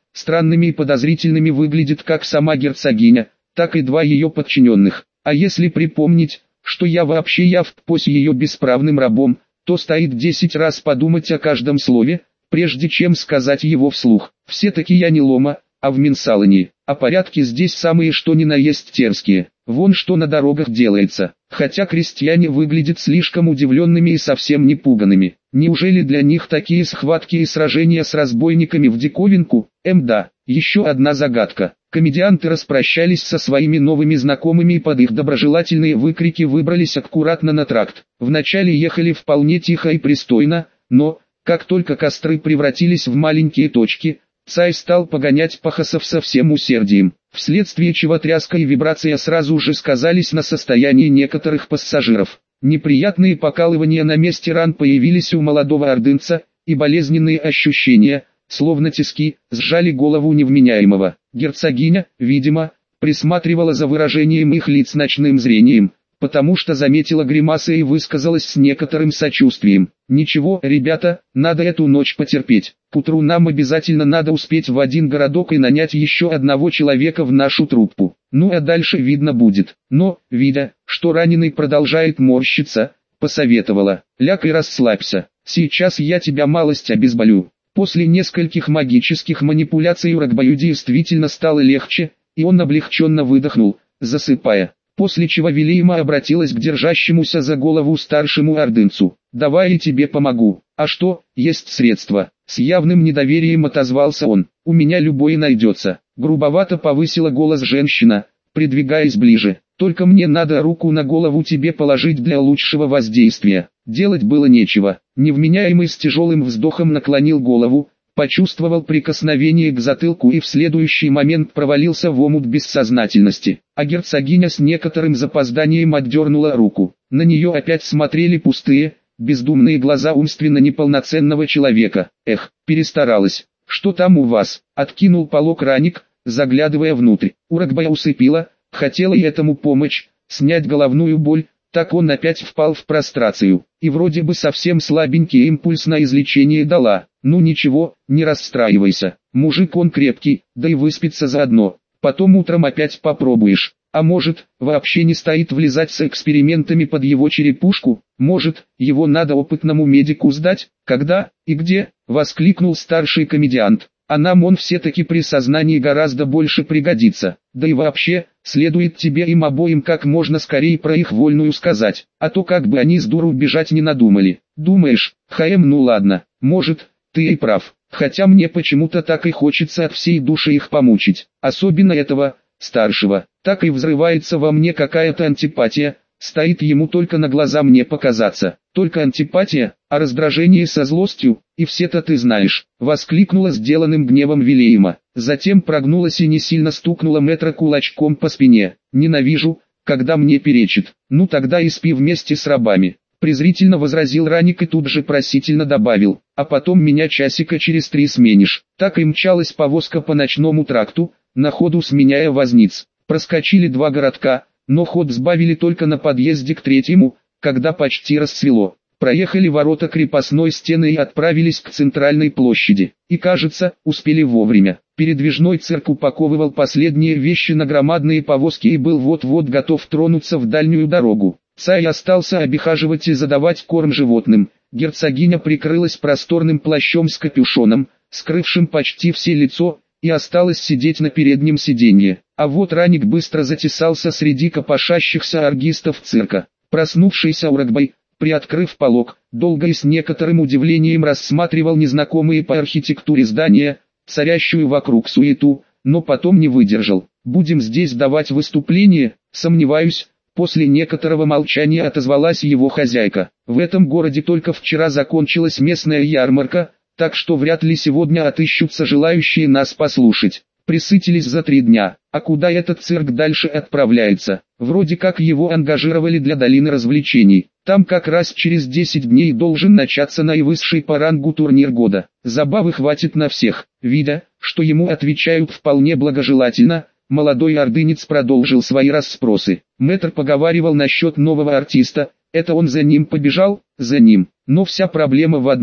странными и подозрительными выглядит как сама герцогиня, так и два ее подчиненных. А если припомнить, что я вообще являюсь ее бесправным рабом, то стоит десять раз подумать о каждом слове, прежде чем сказать его вслух. Все-таки я не Лома, а в Минсалане, а порядки здесь самые что ни на есть терские. Вон что на дорогах делается, хотя крестьяне выглядят слишком удивленными и совсем не пуганными. Неужели для них такие схватки и сражения с разбойниками в диковинку? Эм да, еще одна загадка. Комедианты распрощались со своими новыми знакомыми и под их доброжелательные выкрики выбрались аккуратно на тракт. Вначале ехали вполне тихо и пристойно, но, как только костры превратились в маленькие точки, Цай стал погонять пахосов со всем усердием, вследствие чего тряска и вибрация сразу же сказались на состоянии некоторых пассажиров. Неприятные покалывания на месте ран появились у молодого ордынца, и болезненные ощущения, словно тиски, сжали голову невменяемого. Герцогиня, видимо, присматривала за выражением их лиц ночным зрением, потому что заметила гримасы и высказалась с некоторым сочувствием. «Ничего, ребята, надо эту ночь потерпеть. К утру нам обязательно надо успеть в один городок и нанять еще одного человека в нашу труппу. Ну а дальше видно будет». Но, видя, что раненый продолжает морщиться, посоветовала: «Ляг и расслабься, сейчас я тебя малость обезболю». После нескольких магических манипуляций Урагбаю действительно стало легче, и он облегченно выдохнул, засыпая. После чего Вилейма обратилась к держащемуся за голову старшему ордынцу: «Давай я тебе помогу». «А что, есть средства?» С явным недоверием отозвался он. «У меня любое найдется». Грубовато повысила голос женщина, придвигаясь ближе. «Только мне надо руку на голову тебе положить для лучшего воздействия». Делать было нечего. Невменяемый с тяжелым вздохом наклонил голову, почувствовал прикосновение к затылку и в следующий момент провалился в омут бессознательности. А герцогиня с некоторым запозданием отдернула руку. На нее опять смотрели пустые, бездумные глаза умственно неполноценного человека. «Эх, перестаралась. Что там у вас?» — откинул полог Раник, заглядывая внутрь. Урагбая усыпила, хотела и этому помочь, снять головную боль. Так он опять впал в прострацию, и вроде бы совсем слабенький импульс на излечение дала. Ну ничего, не расстраивайся, мужик он крепкий, да и выспится заодно. Потом утром опять попробуешь. А может, вообще не стоит влезать с экспериментами под его черепушку? Может, его надо опытному медику сдать? Когда и где? Воскликнул старший комедиант. А нам он все-таки при сознании гораздо больше пригодится. Да и вообще, следует тебе им обоим как можно скорее про их вольную сказать, а то как бы они с дуру бежать не надумали. Думаешь, Хаэм, ну ладно, может, ты и прав, хотя мне почему-то так и хочется от всей души их помучить, особенно этого, старшего. Так и взрывается во мне какая-то антипатия, стоит ему только на глаза мне показаться. Только антипатия, а раздражение со злостью, и все-то ты знаешь, воскликнула сделанным гневом Вилейма. Затем прогнулась и не сильно стукнула Мэтра кулачком по спине. «Ненавижу, когда мне перечит. Ну тогда и спи вместе с рабами», презрительно возразил Раник и тут же просительно добавил: «А потом меня часика через три сменишь». Так и мчалась повозка по ночному тракту, на ходу сменяя возниц. Проскочили два городка, но ход сбавили только на подъезде к третьему, когда почти расцвело. Проехали ворота крепостной стены и отправились к центральной площади. И кажется, успели вовремя. Передвижной цирк упаковывал последние вещи на громадные повозки и был вот-вот готов тронуться в дальнюю дорогу. Цай остался обихаживать и задавать корм животным. Герцогиня прикрылась просторным плащом с капюшоном, скрывшим почти все лицо, и осталась сидеть на переднем сиденье. А вот Раник быстро затесался среди копошащихся аргистов цирка. Проснувшийся Урагбай, приоткрыв полог, долго и с некоторым удивлением рассматривал незнакомые по архитектуре здания, царящую вокруг суету, но потом не выдержал. «Будем здесь давать выступление?» «Сомневаюсь», после некоторого молчания отозвалась его хозяйка. «В этом городе только вчера закончилась местная ярмарка, так что вряд ли сегодня отыщутся желающие нас послушать. Присытились за три дня. А куда этот цирк дальше отправляется? Вроде как его ангажировали для долины развлечений. Там как раз через десять дней должен начаться наивысший по рангу турнир года. Забавы хватит на всех». Видя, что ему отвечают вполне благожелательно, молодой ордынец продолжил свои расспросы. Мэтр поговаривал насчет нового артиста. Это он за ним побежал? За ним. Но вся проблема в одном.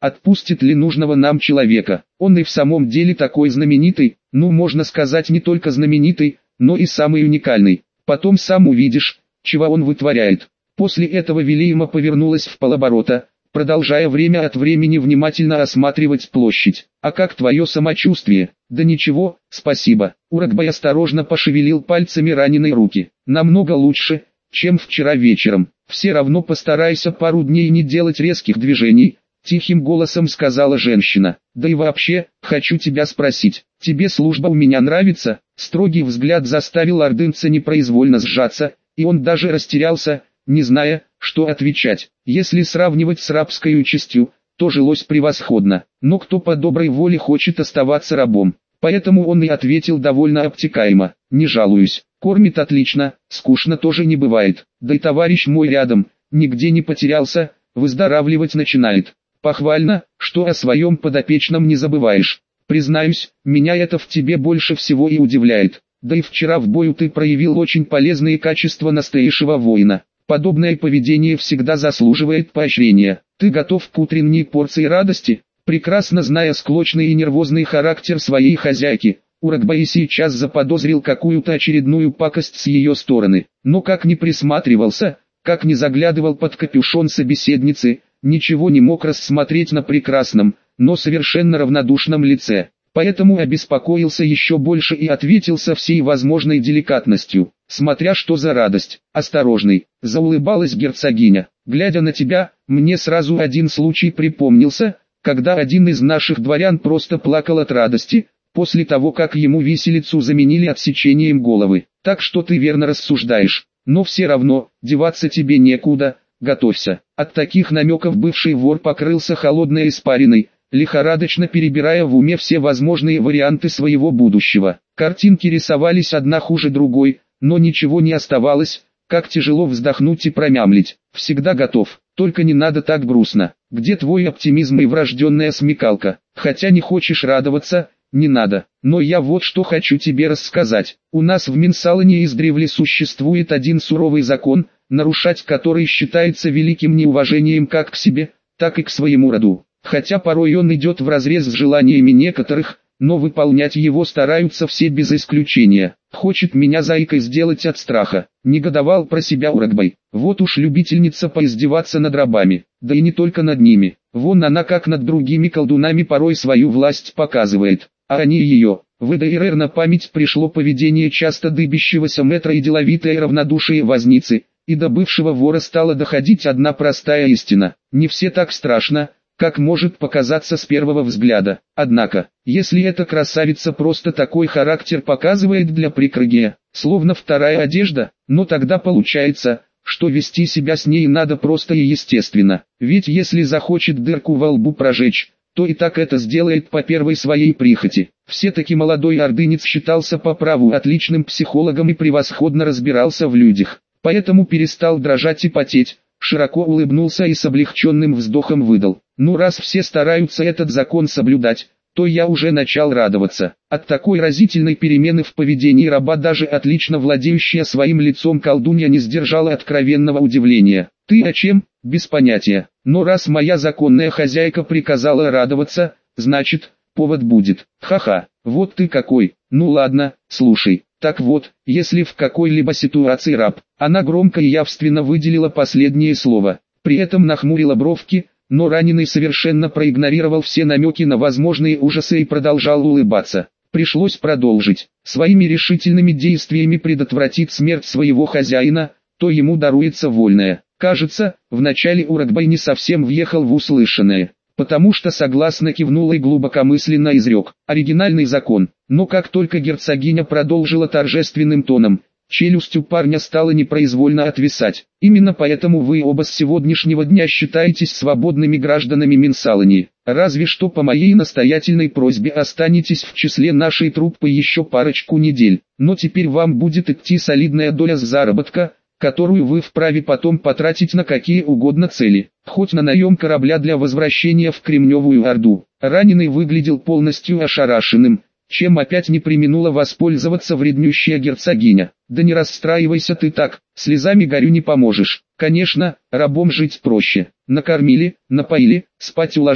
отпустит ли нужного нам человека. Он и в самом деле такой знаменитый, ну можно сказать не только знаменитый, но и самый уникальный. Потом сам увидишь, чего он вытворяет. После этого Вилиема повернулась в полоборота, продолжая время от времени внимательно осматривать площадь. «А как твое самочувствие?» «Да ничего, спасибо». Урагбай осторожно пошевелил пальцами раненой руки. «Намного лучше, чем вчера вечером. Все равно постарайся пару дней не делать резких движений», — тихим голосом сказала женщина. «Да и вообще, хочу тебя спросить, тебе служба у меня нравится?» Строгий взгляд заставил ордынца непроизвольно сжаться, и он даже растерялся, не зная, что отвечать. Если сравнивать с рабской участью, то жилось превосходно, но кто по доброй воле хочет оставаться рабом? Поэтому он и ответил довольно обтекаемо: «Не жалуюсь, кормит отлично, скучно тоже не бывает, да и товарищ мой рядом, нигде не потерялся, выздоравливать начинает. Похвально, что о своем подопечном не забываешь. Признаюсь, меня это в тебе больше всего и удивляет, да и вчера в бою ты проявил очень полезные качества настоящего воина. Подобное поведение всегда заслуживает поощрения. Ты готов к утренней порции радости?» Прекрасно зная склочный и нервозный характер своей хозяйки, Урагбай сейчас заподозрил какую-то очередную пакость с ее стороны. Но как ни присматривался, как ни заглядывал под капюшон собеседницы, ничего не мог рассмотреть на прекрасном, но совершенно равнодушном лице. Поэтому обеспокоился еще больше и ответил со всей возможной деликатностью: «Смотря что за радость, осторожный», — заулыбалась герцогиня. «Глядя на тебя, мне сразу один случай припомнился, когда один из наших дворян просто плакал от радости, после того как ему виселицу заменили отсечением головы. Так что ты верно рассуждаешь, но все равно, деваться тебе некуда, готовься». От таких намеков бывший вор покрылся холодной испариной, лихорадочно перебирая в уме все возможные варианты своего будущего. Картинки рисовались одна хуже другой, но ничего не оставалось, как тяжело вздохнуть и промямлить: «Всегда готов, только не надо так грустно. Где твой оптимизм и врожденная смекалка? Хотя не хочешь радоваться, не надо. Но я вот что хочу тебе рассказать. У нас в Минсалане издревле существует один суровый закон, нарушать который считается великим неуважением как к себе, так и к своему роду. Хотя порой он идет вразрез с желаниями некоторых, но выполнять его стараются все без исключения. Хочет меня зайкой сделать от страха», — негодовал про себя Урагбай. «Вот уж любительница поиздеваться над рабами, да и не только над ними. Вон она как над другими колдунами порой свою власть показывает, а они ее». В ИДР на память пришло поведение часто дыбящегося мэтра и деловитое равнодушие возницы, и до бывшего вора стала доходить одна простая истина: не все так страшно, как может показаться с первого взгляда. Однако, если эта красавица просто такой характер показывает для прикрытия, словно вторая одежда, но тогда получается, что вести себя с ней надо просто и естественно. Ведь если захочет дырку во лбу прожечь, то и так это сделает по первой своей прихоти. Все-таки молодой ордынец считался по праву отличным психологом и превосходно разбирался в людях, поэтому перестал дрожать и потеть, широко улыбнулся и с облегченным вздохом выдал: «Ну раз все стараются этот закон соблюдать, то я уже начал радоваться». От такой разительной перемены в поведении раба даже отлично владеющая своим лицом колдунья не сдержала откровенного удивления. «Ты о чем?» «Без понятия. Но раз моя законная хозяйка приказала радоваться, значит, повод будет. Ха-ха, вот ты какой. Ну ладно, слушай. Так вот, если в какой-либо ситуации раб...» Она громко и явственно выделила последнее слово, при этом нахмурила бровки, но раненый совершенно проигнорировал все намеки на возможные ужасы и продолжал улыбаться. Пришлось продолжить: «Своими решительными действиями предотвратить смерть своего хозяина, то ему даруется вольное». Кажется, вначале Урагбай не совсем въехал в услышанное, потому что согласно кивнул и глубокомысленно изрек: «Оригинальный закон». Но как только герцогиня продолжила торжественным тоном, челюсть у парня стала непроизвольно отвисать. «Именно поэтому вы оба с сегодняшнего дня считаетесь свободными гражданами Минсалани. Разве что по моей настоятельной просьбе останетесь в числе нашей труппы еще парочку недель. Но теперь вам будет идти солидная доля с заработка, которую вы вправе потом потратить на какие угодно цели, хоть на наем корабля для возвращения в Кремневую Орду». Раненый выглядел полностью ошарашенным, чем опять не преминула воспользоваться вреднющая герцогиня. «Да не расстраивайся ты так, слезами горю не поможешь. Конечно, рабом жить проще. Накормили, напоили, спать уложили.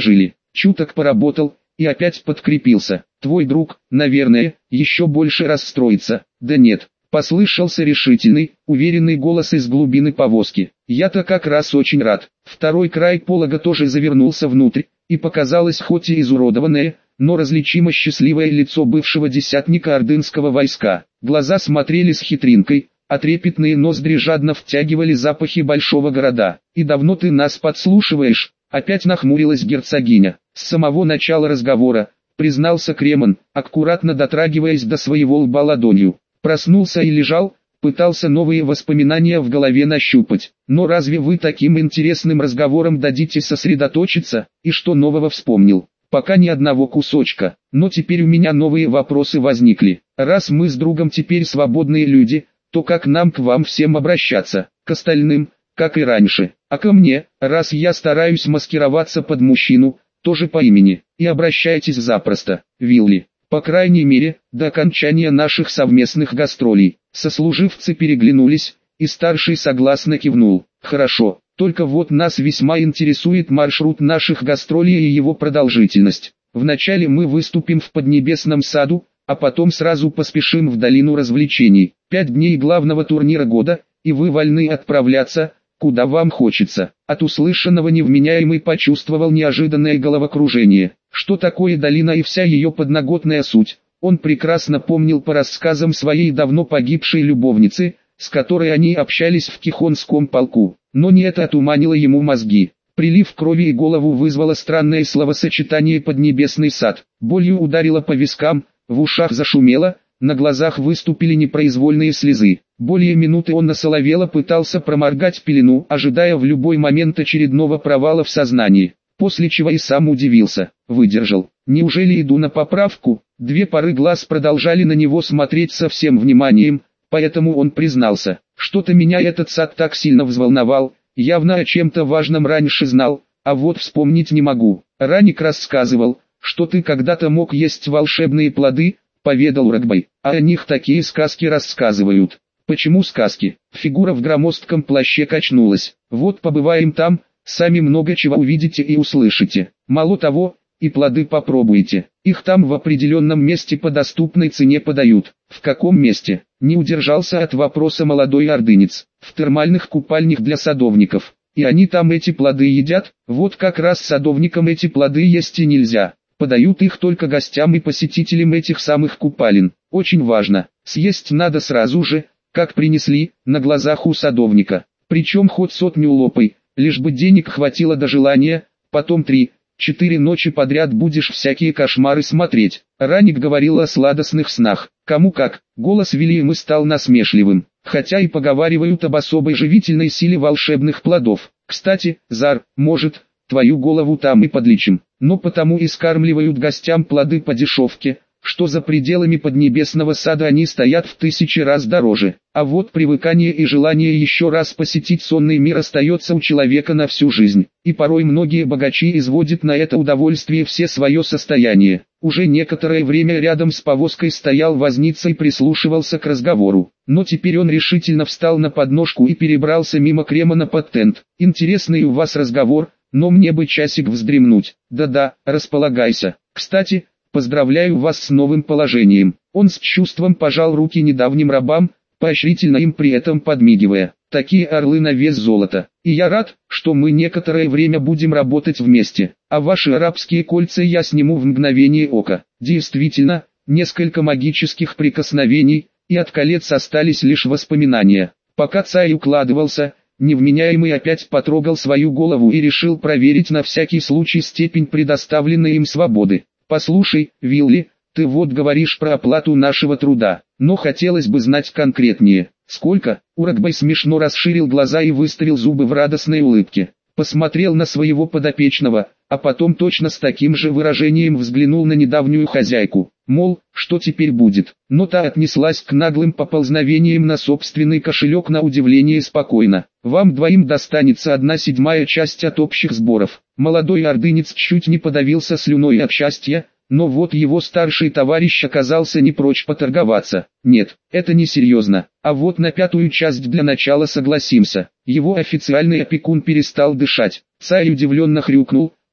чуток поработал, и опять подкрепился. Твой друг, наверное, еще больше расстроится. Да нет, послышался решительный, уверенный голос из глубины повозки. Я-то как раз очень рад. Второй край полога тоже завернулся внутрь, и показалось хоть и изуродованное, но различимо счастливое лицо бывшего десятника ордынского войска. Глаза смотрели с хитринкой, а трепетные ноздри жадно втягивали запахи большого города. «И давно ты нас подслушиваешь?» Опять нахмурилась герцогиня. С самого начала разговора, признался Кремон, аккуратно дотрагиваясь до своего лба ладонью. Проснулся и лежал, пытался новые воспоминания в голове нащупать. Но разве вы таким интересным разговором дадите сосредоточиться? И что нового вспомнил? Пока ни одного кусочка. Но теперь у меня новые вопросы возникли. Раз мы с другом теперь свободные люди, то как нам к вам всем обращаться? К остальным, как и раньше. А ко мне, раз я стараюсь маскироваться под мужчину, тоже по имени. И обращайтесь запросто, Вилли. По крайней мере, до окончания наших совместных гастролей. Сослуживцы переглянулись, и старший согласно кивнул. Хорошо, только вот нас весьма интересует маршрут наших гастролей и его продолжительность. Вначале мы выступим в Поднебесном саду, а потом сразу поспешим в долину развлечений. Пять дней главного турнира года, и вы вольны отправляться, куда вам хочется. От услышанного невменяемый почувствовал неожиданное головокружение. Что такое долина и вся ее подноготная суть, он прекрасно помнил по рассказам своей давно погибшей любовницы, с которой они общались в Кихонском полку. Но не это отуманило ему мозги. Прилив крови и голову вызвало странное словосочетание «поднебесный сад». Болью ударило по вискам, в ушах зашумело, на глазах выступили непроизвольные слезы. Более минуты он насоловело пытался проморгать пелену, ожидая в любой момент очередного провала в сознании. После чего и сам удивился, выдержал. Неужели иду на поправку? Две пары глаз продолжали на него смотреть со всем вниманием, поэтому он признался. Что-то меня этот сад так сильно взволновал, явно о чем-то важном раньше знал, а вот вспомнить не могу. Раник рассказывал, что ты когда-то мог есть волшебные плоды, поведал Рогбай, а о них такие сказки рассказывают. Почему сказки? Фигура в громоздком плаще качнулась. Вот побываем там, сами много чего увидите и услышите. Мало того, и плоды попробуйте. Их там в определенном месте по доступной цене подают. В каком месте? Не удержался от вопроса молодой ордынец. В термальных купальнях для садовников. И они там эти плоды едят? Вот как раз садовникам эти плоды есть и нельзя. Подают их только гостям и посетителям этих самых купалин. Очень важно. Съесть надо сразу же, как принесли, на глазах у садовника. Причем хоть сотню лопай, лишь бы денег хватило до желания, потом три, четыре ночи подряд будешь всякие кошмары смотреть. Раник говорил о сладостных снах. Кому как, голос Вильямы стал насмешливым. Хотя и поговаривают об особой живительной силе волшебных плодов. Кстати, Зар, может, твою голову там и подлечим. Но потому и скармливают гостям плоды по дешевке, что за пределами Поднебесного сада они стоят в тысячи раз дороже. А вот привыкание и желание еще раз посетить сонный мир остается у человека на всю жизнь. И порой многие богачи изводят на это удовольствие все свое состояние. Уже некоторое время рядом с повозкой стоял возница и прислушивался к разговору. Но теперь он решительно встал на подножку и перебрался мимо Кремона под тент. «Интересный у вас разговор, но мне бы часик вздремнуть». «Да-да, располагайся. Кстати, поздравляю вас с новым положением». Он с чувством пожал руки недавним рабам, поощрительно им при этом подмигивая. «Такие орлы на вес золота. И я рад, что мы некоторое время будем работать вместе. А ваши арабские кольца я сниму в мгновение ока». Действительно, несколько магических прикосновений, и от колец остались лишь воспоминания. Пока Цай укладывался, невменяемый опять потрогал свою голову и решил проверить на всякий случай степень предоставленной им свободы. «Послушай, Вилли, ты вот говоришь про оплату нашего труда, но хотелось бы знать конкретнее. Сколько?» Урагбай смешно расширил глаза и выставил зубы в радостной улыбке. Посмотрел на своего подопечного, а потом точно с таким же выражением взглянул на недавнюю хозяйку. Мол, что теперь будет? Но та отнеслась к наглым поползновениям на собственный кошелек на удивление спокойно. «Вам двоим достанется одна седьмая часть от общих сборов». Молодой ордынец чуть не подавился слюной от счастья, но вот его старший товарищ оказался не прочь поторговаться. «Нет, это не серьезно, а вот на пятую часть для начала согласимся». Его официальный опекун перестал дышать. Цай удивленно хрюкнул,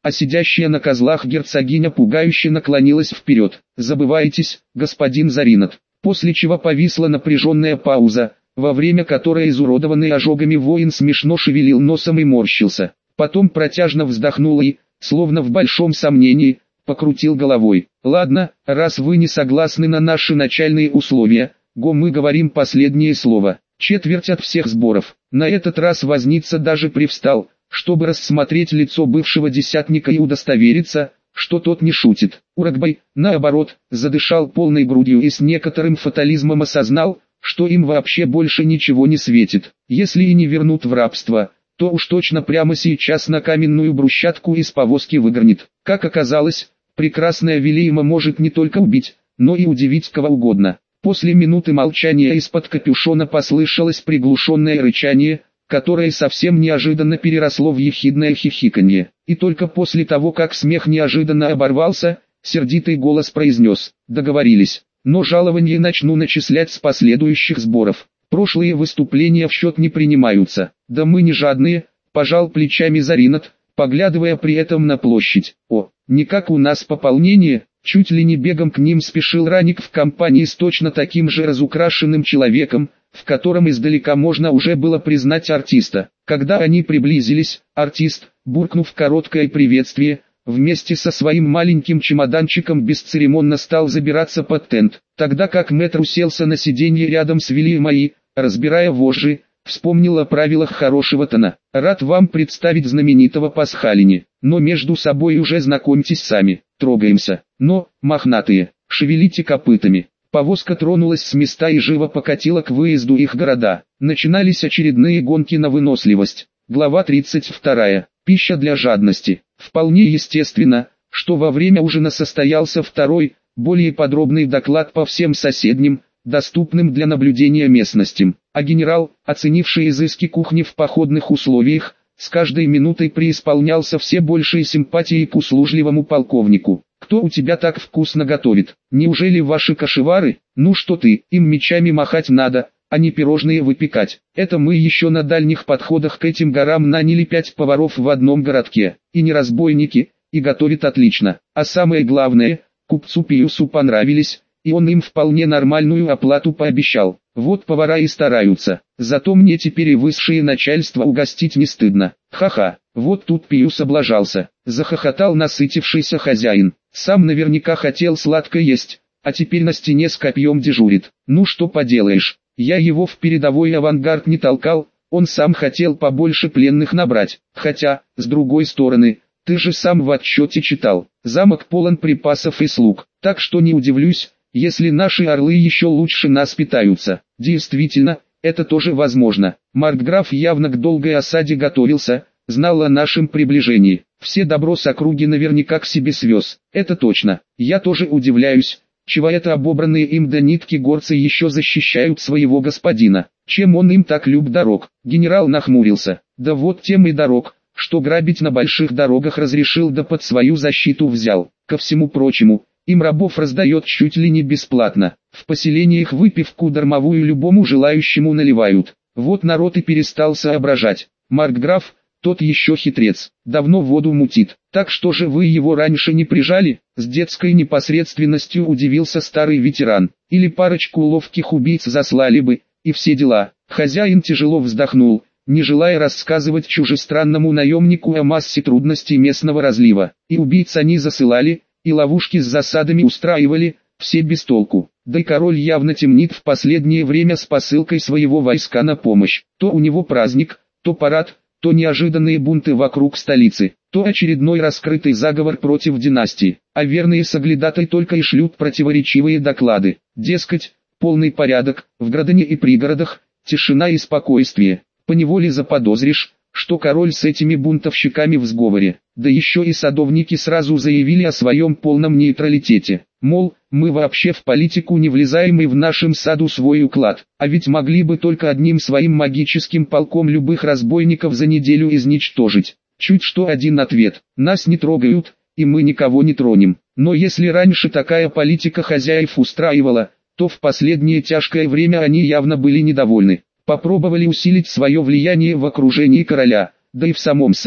а сидящая на козлах герцогиня пугающе наклонилась вперед. «Забываетесь, господин Заринат». После чего повисла напряженная пауза, во время которой изуродованный ожогами воин смешно шевелил носом и морщился. Потом протяжно вздохнул и, словно в большом сомнении, покрутил головой. «Ладно, раз вы не согласны на наши начальные условия, го мы говорим последнее слово. Четверть от всех сборов». На этот раз возница даже привстал, чтобы рассмотреть лицо бывшего десятника и удостовериться, что тот не шутит. Урагбай, наоборот, задышал полной грудью и с некоторым фатализмом осознал, что им вообще больше ничего не светит. Если и не вернут в рабство, то уж точно прямо сейчас на каменную брусчатку из повозки выгонит. Как оказалось, прекрасная Вилейма может не только убить, но и удивить кого угодно. После минуты молчания из-под капюшона послышалось приглушенное рычание, которое совсем неожиданно переросло в ехидное хихиканье. И только после того, как смех неожиданно оборвался, сердитый голос произнес: «Договорились, но жалование начну начислять с последующих сборов. Прошлые выступления в счет не принимаются». «Да мы не жадные», – пожал плечами Заринат, поглядывая при этом на площадь. «О, не как у нас пополнение». Чуть ли не бегом к ним спешил Раник в компании с точно таким же разукрашенным человеком, в котором издалека можно уже было признать артиста. Когда они приблизились, артист, буркнув короткое приветствие, вместе со своим маленьким чемоданчиком бесцеремонно стал забираться под тент, тогда как мэтр уселся на сиденье рядом с Вильямой и, разбирая вожжи, вспомнил о правилах хорошего тона. «Рад вам представить знаменитого Пасхалини, но между собой уже знакомьтесь сами. Трогаемся. Но, мохнатые, шевелите копытами». Повозка тронулась с места и живо покатила к выезду их города. Начинались очередные гонки на выносливость. Глава тридцать вторая. Пища для жадности. Вполне естественно, что во время ужина состоялся второй, более подробный доклад по всем соседним, доступным для наблюдения местностям. А генерал, оценивший изыски кухни в походных условиях, с каждой минутой преисполнялся все большей симпатии к услужливому полковнику. «Кто у тебя так вкусно готовит? Неужели ваши кашевары? Ну что ты, им мечами махать надо, а не пирожные выпекать. Это мы еще на дальних подходах к этим горам наняли пять поваров в одном городке. И не разбойники, и готовят отлично. А самое главное, купцу Пиусу понравились, и он им вполне нормальную оплату пообещал. Вот повара и стараются. Зато мне теперь и высшее начальство угостить не стыдно. Ха-ха, вот тут Пиус облажался». Захохотал насытившийся хозяин. Сам наверняка хотел сладко есть, а теперь на стене с копьем дежурит. Ну что поделаешь, я его в передовой авангард не толкал, он сам хотел побольше пленных набрать. Хотя, с другой стороны, ты же сам в отчете читал, замок полон припасов и слуг, так что не удивлюсь, если наши орлы еще лучше нас питаются. Действительно, это тоже возможно. Маркграф явно к долгой осаде готовился, знал о нашем приближении. Все добро с округи наверняка к себе свез. Это точно. Я тоже удивляюсь, чего это обобранные им до нитки горцы еще защищают своего господина. Чем он им так люб дорог? Генерал нахмурился. Да вот тем и дорог, что грабить на больших дорогах разрешил да под свою защиту взял. Ко всему прочему, им рабов раздает чуть ли не бесплатно. В поселениях выпивку дармовую любому желающему наливают. Вот народ и перестал соображать. Маркграф, тот еще хитрец, давно воду мутит. Так что же вы его раньше не прижали? С детской непосредственностью удивился старый ветеран. Или парочку ловких убийц заслали бы, и все дела. Хозяин тяжело вздохнул, не желая рассказывать чужестранному наемнику о массе трудностей местного разлива. И убийц они засылали, и ловушки с засадами устраивали, все без толку. Да и король явно темнит в последнее время с посылкой своего войска на помощь. То у него праздник, то парад, то неожиданные бунты вокруг столицы, то очередной раскрытый заговор против династии, а верные соглядатай только и шлют противоречивые доклады. Дескать, полный порядок, в градане и пригородах, тишина и спокойствие. Поневоле заподозришь, что король с этими бунтовщиками в сговоре. Да еще и садовники сразу заявили о своем полном нейтралитете. Мол, мы вообще в политику не влезаем и в нашем саду свой уклад. А ведь могли бы только одним своим магическим полком любых разбойников за неделю изничтожить. Чуть что один ответ: нас не трогают, и мы никого не тронем. Но если раньше такая политика хозяев устраивала, то в последнее тяжкое время они явно были недовольны. Попробовали усилить свое влияние в окружении короля, да и в самом саду,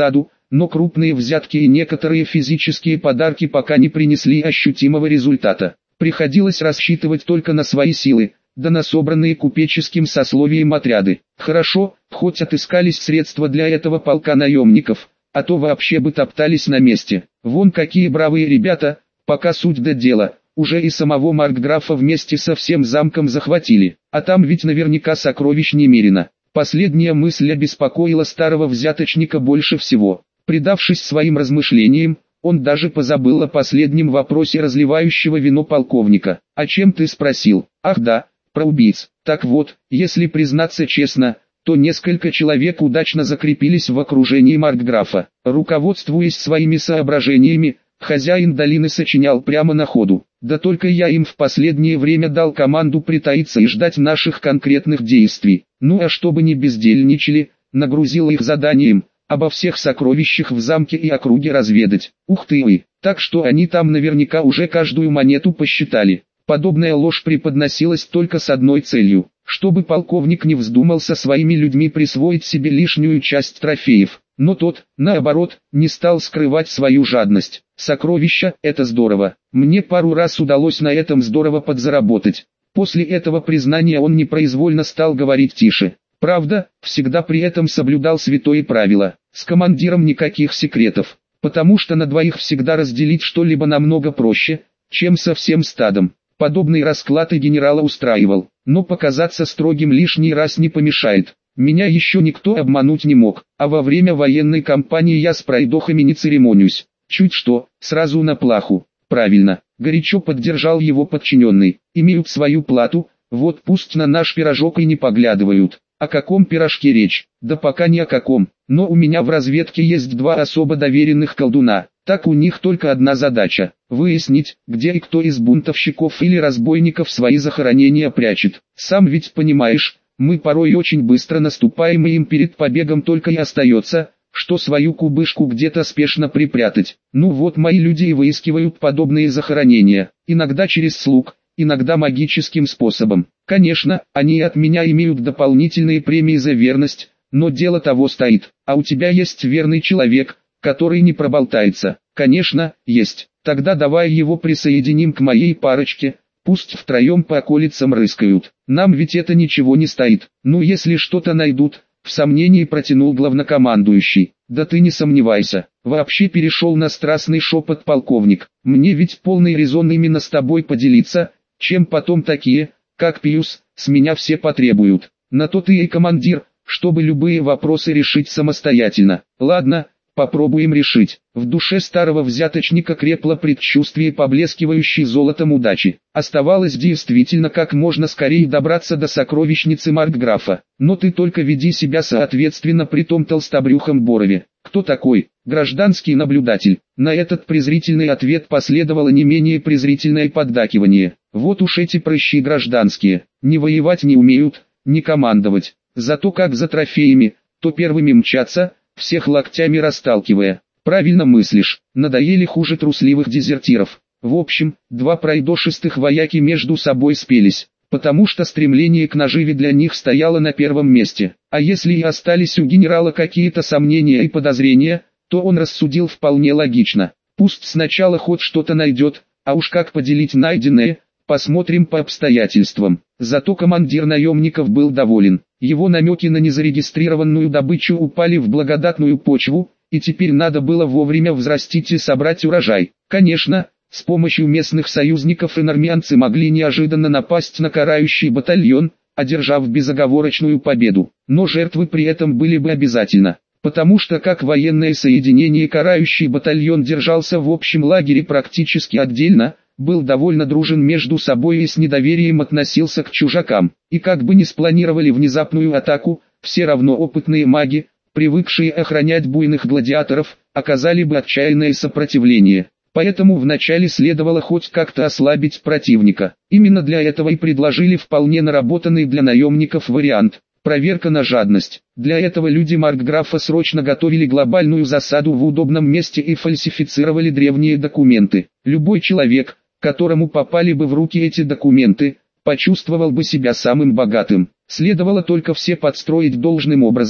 но крупные взятки и некоторые физические подарки пока не принесли ощутимого результата. Приходилось рассчитывать только на свои силы, да на собранные купеческим сословием отряды. Хорошо, хоть отыскались средства для этого полка наемников, а то вообще бы топтались на месте. Вон какие бравые ребята, пока суть до дела, уже и самого маркграфа вместе со всем замком захватили, а там ведь наверняка сокровищ немерено. Последняя мысль обеспокоила старого взяточника больше всего. Предавшись своим размышлениям, он даже позабыл о последнем вопросе разливающего вино полковника. «О чем ты спросил?» «Ах да, про убийц. Так вот, если признаться честно, то несколько человек удачно закрепились в окружении маркграфа. Руководствуясь своими соображениями, хозяин долины сочинял прямо на ходу. Да только я им в последнее время дал команду притаиться и ждать наших конкретных действий. Ну а чтобы не бездельничали, нагрузил их заданием обо всех сокровищах в замке и округе разведать. Ух ты вы, так что они там наверняка уже каждую монету посчитали. Подобная ложь преподносилась только с одной целью, чтобы полковник не вздумал со своими людьми присвоить себе лишнюю часть трофеев. Но тот, наоборот, не стал скрывать свою жадность. Сокровища – это здорово. Мне пару раз удалось на этом здорово подзаработать. После этого признания он непроизвольно стал говорить тише. Правда, всегда при этом соблюдал святое правило. С командиром никаких секретов. Потому что на двоих всегда разделить что-либо намного проще, чем со всем стадом. Подобный расклад и генерала устраивал. Но показаться строгим лишний раз не помешает. Меня еще никто обмануть не мог, а во время военной кампании я с пройдохами не церемонюсь. Чуть что, сразу на плаху. Правильно, горячо поддержал его подчиненный. Имеют свою плату, вот пусть на наш пирожок и не поглядывают. О каком пирожке речь? Да пока ни о каком. Но у меня в разведке есть два особо доверенных колдуна. Так у них только одна задача – выяснить, где и кто из бунтовщиков или разбойников свои захоронения прячет. Сам ведь понимаешь, мы порой очень быстро наступаем, и им перед побегом только и остается, что свою кубышку где-то спешно припрятать. Ну вот мои люди и выискивают подобные захоронения, иногда через слуг, иногда магическим способом. Конечно, они от меня имеют дополнительные премии за верность, но дело того стоит. А у тебя есть верный человек, который не проболтается? Конечно, есть. Тогда давай его присоединим к моей парочке. Пусть втроем по околицам рыскают. Нам ведь это ничего не стоит. Ну если что-то найдут, в сомнении протянул главнокомандующий. Да ты не сомневайся. Вообще перешел на страстный шепот полковник. Мне ведь полный резон именно с тобой поделиться, чем потом такие, как Пиус, с меня все потребуют. На то ты и командир, чтобы любые вопросы решить самостоятельно. Ладно, попробуем решить. В душе старого взяточника крепло предчувствие поблескивающей золотом удачи. Оставалось действительно как можно скорее добраться до сокровищницы маркграфа. Но ты только веди себя соответственно при том толстобрюхом Борове. Кто такой? Гражданский наблюдатель. На этот презрительный ответ последовало не менее презрительное поддакивание. Вот уж эти прыщи гражданские. Не воевать не умеют, не командовать. Зато как за трофеями, то первыми мчатся, всех локтями расталкивая. Правильно мыслишь, надоели хуже трусливых дезертиров. В общем, два пройдошистых вояки между собой спелись, потому что стремление к наживе для них стояло на первом месте. А если и остались у генерала какие-то сомнения и подозрения, то он рассудил вполне логично. Пусть сначала хоть что-то найдет, а уж как поделить найденное, посмотрим по обстоятельствам. Зато командир наемников был доволен. Его намеки на незарегистрированную добычу упали в благодатную почву, и теперь надо было вовремя взрастить и собрать урожай. Конечно, с помощью местных союзников инормианцы могли неожиданно напасть на карающий батальон, одержав безоговорочную победу. Но жертвы при этом были бы обязательно. Потому что как военное соединение карающий батальон держался в общем лагере практически отдельно, был довольно дружен между собой и с недоверием относился к чужакам. И как бы ни спланировали внезапную атаку, все равно опытные маги, привыкшие охранять буйных гладиаторов, оказали бы отчаянное сопротивление. Поэтому вначале следовало хоть как-то ослабить противника. Именно для этого и предложили вполне наработанный для наемников вариант – проверка на жадность. Для этого люди маркграфа срочно готовили глобальную засаду в удобном месте и фальсифицировали древние документы. Любой человек, которому попали бы в руки эти документы, почувствовал бы себя самым богатым. Следовало только все подстроить должным образом,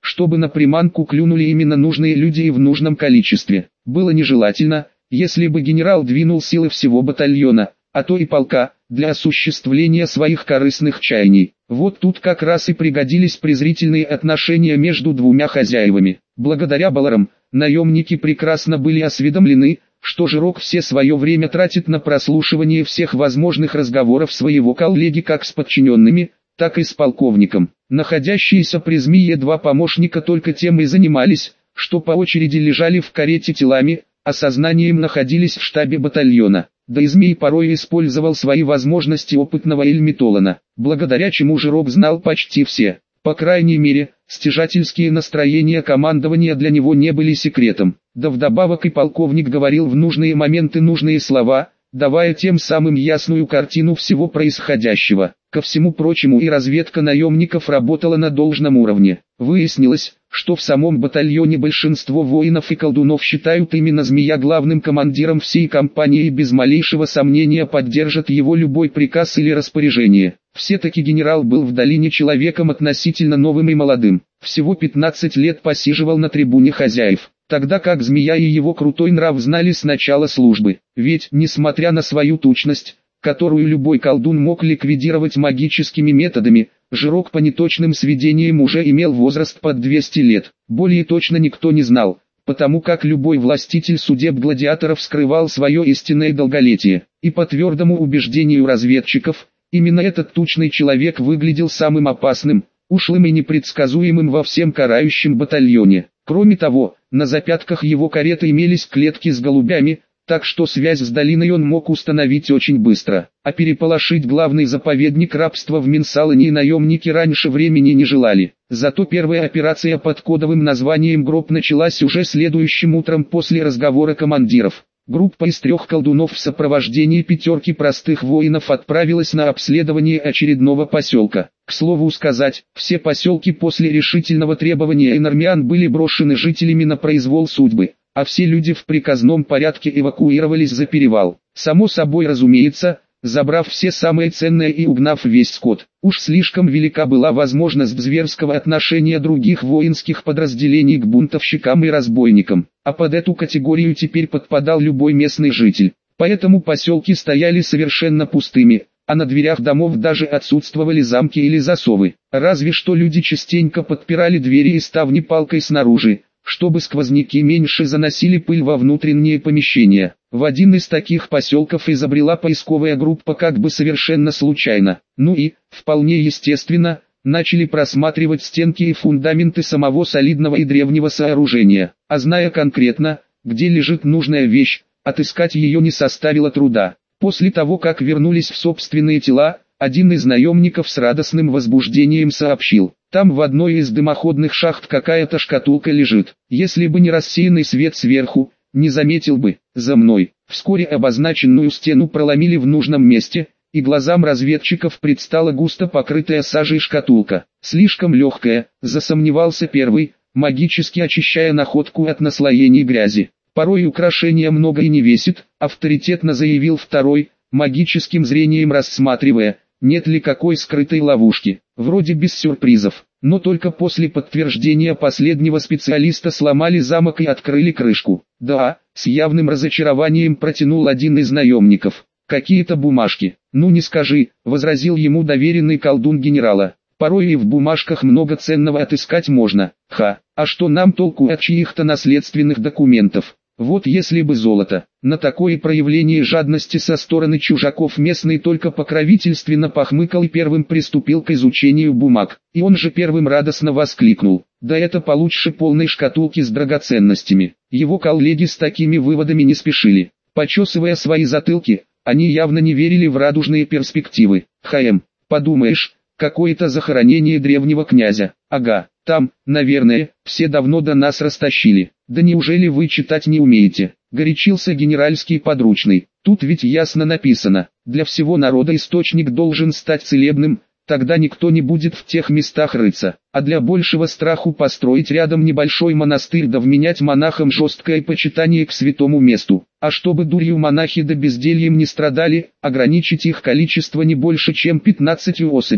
чтобы на приманку клюнули именно нужные люди и в нужном количестве. Было нежелательно, если бы генерал двинул силы всего батальона, а то и полка, для осуществления своих корыстных чаяний. Вот тут как раз и пригодились презрительные отношения между двумя хозяевами. Благодаря баларам, наемники прекрасно были осведомлены, что Жирок все свое время тратит на прослушивание всех возможных разговоров своего коллеги как с подчиненными, так и с полковником. Находящиеся при Змее два помощника только тем и занимались, что по очереди лежали в карете телами, а сознанием находились в штабе батальона. Да и Змей порой использовал свои возможности опытного эльмитолана, благодаря чему Жирок знал почти все. По крайней мере, стяжательские настроения командования для него не были секретом. Да вдобавок и полковник говорил в нужные моменты нужные слова, давая тем самым ясную картину всего происходящего. Ко всему прочему и разведка наемников работала на должном уровне. Выяснилось, что в самом батальоне большинство воинов и колдунов считают именно Змея главным командиром всей компании и без малейшего сомнения поддержат его любой приказ или распоряжение. Все-таки генерал был в долине человеком относительно новым и молодым. Всего пятнадцать лет посиживал на трибуне хозяев, тогда как Змея и его крутой нрав знали с начала службы. Ведь, несмотря на свою тучность, которую любой колдун мог ликвидировать магическими методами, Жирок по неточным сведениям уже имел возраст под двести лет. Более точно никто не знал, потому как любой властитель судеб гладиаторов скрывал свое истинное долголетие. И по твердому убеждению разведчиков, именно этот тучный человек выглядел самым опасным, ушлым и непредсказуемым во всем карающем батальоне. Кроме того, на запятках его кареты имелись клетки с голубями, так что связь с долиной он мог установить очень быстро. А переполошить главный заповедник рабства в Минсалане наемники раньше времени не желали. Зато первая операция под кодовым названием «Гроб» началась уже следующим утром после разговора командиров. Группа из трех колдунов в сопровождении пятерки простых воинов отправилась на обследование очередного поселка. К слову сказать, все поселки после решительного требования энармиан были брошены жителями на произвол судьбы, а все люди в приказном порядке эвакуировались за перевал. Само собой разумеется, забрав все самое ценное и угнав весь скот. Уж слишком велика была возможность зверского отношения других воинских подразделений к бунтовщикам и разбойникам, а под эту категорию теперь подпадал любой местный житель. Поэтому поселки стояли совершенно пустыми, а на дверях домов даже отсутствовали замки или засовы. Разве что люди частенько подпирали двери и ставни палкой снаружи, чтобы сквозняки меньше заносили пыль во внутренние помещения. В один из таких поселков изобрела поисковая группа как бы совершенно случайно. Ну и, вполне естественно, начали просматривать стенки и фундаменты самого солидного и древнего сооружения. А зная конкретно, где лежит нужная вещь, отыскать ее не составило труда. После того, как вернулись в собственные тела, один из наемников с радостным возбуждением сообщил: там в одной из дымоходных шахт какая-то шкатулка лежит. Если бы не рассеянный свет сверху, не заметил бы. За мной. Вскоре обозначенную стену проломили в нужном месте, и глазам разведчиков предстала густо покрытая сажей шкатулка. Слишком легкая, засомневался первый, магически очищая находку от наслоений грязи. Порой украшение много и не весит, авторитетно заявил второй, магическим зрением рассматривая, нет ли какой скрытой ловушки. Вроде без сюрпризов, но только после подтверждения последнего специалиста сломали замок и открыли крышку. Да, с явным разочарованием протянул один из наемников. Какие-то бумажки. Ну не скажи, возразил ему доверенный колдун генерала. Порой и в бумажках много ценного отыскать можно. Ха, а что нам толку от чьих-то наследственных документов? Вот если бы золото. На такое проявление жадности со стороны чужаков местный только покровительственно похмыкал и первым приступил к изучению бумаг. И он же первым радостно воскликнул: да это получше полной шкатулки с драгоценностями. Его коллеги с такими выводами не спешили. Почесывая свои затылки, они явно не верили в радужные перспективы. Хм, подумаешь, какое-то захоронение древнего князя. Ага, там, наверное, все давно до нас растащили. Да неужели вы читать не умеете? Горячился генеральский подручный. Тут ведь ясно написано: для всего народа источник должен стать целебным, тогда никто не будет в тех местах рыться. А для большего страху построить рядом небольшой монастырь да вменять монахам жесткое почитание к святому месту. А чтобы дурью монахи да бездельем не страдали, ограничить их количество не больше чем пятнадцатью особями.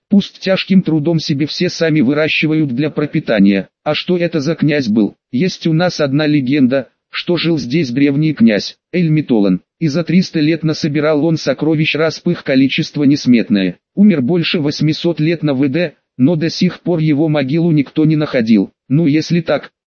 Пусть тяжким трудом себе все сами выращивают для пропитания. А что это за князь был? Есть у нас одна легенда, что жил здесь древний князь, Эль-Метолан, и за триста лет насобирал он сокровищ расп их количество несметное. Умер больше восьмисот лет на ВД, но до сих пор его могилу никто не находил. Ну если так,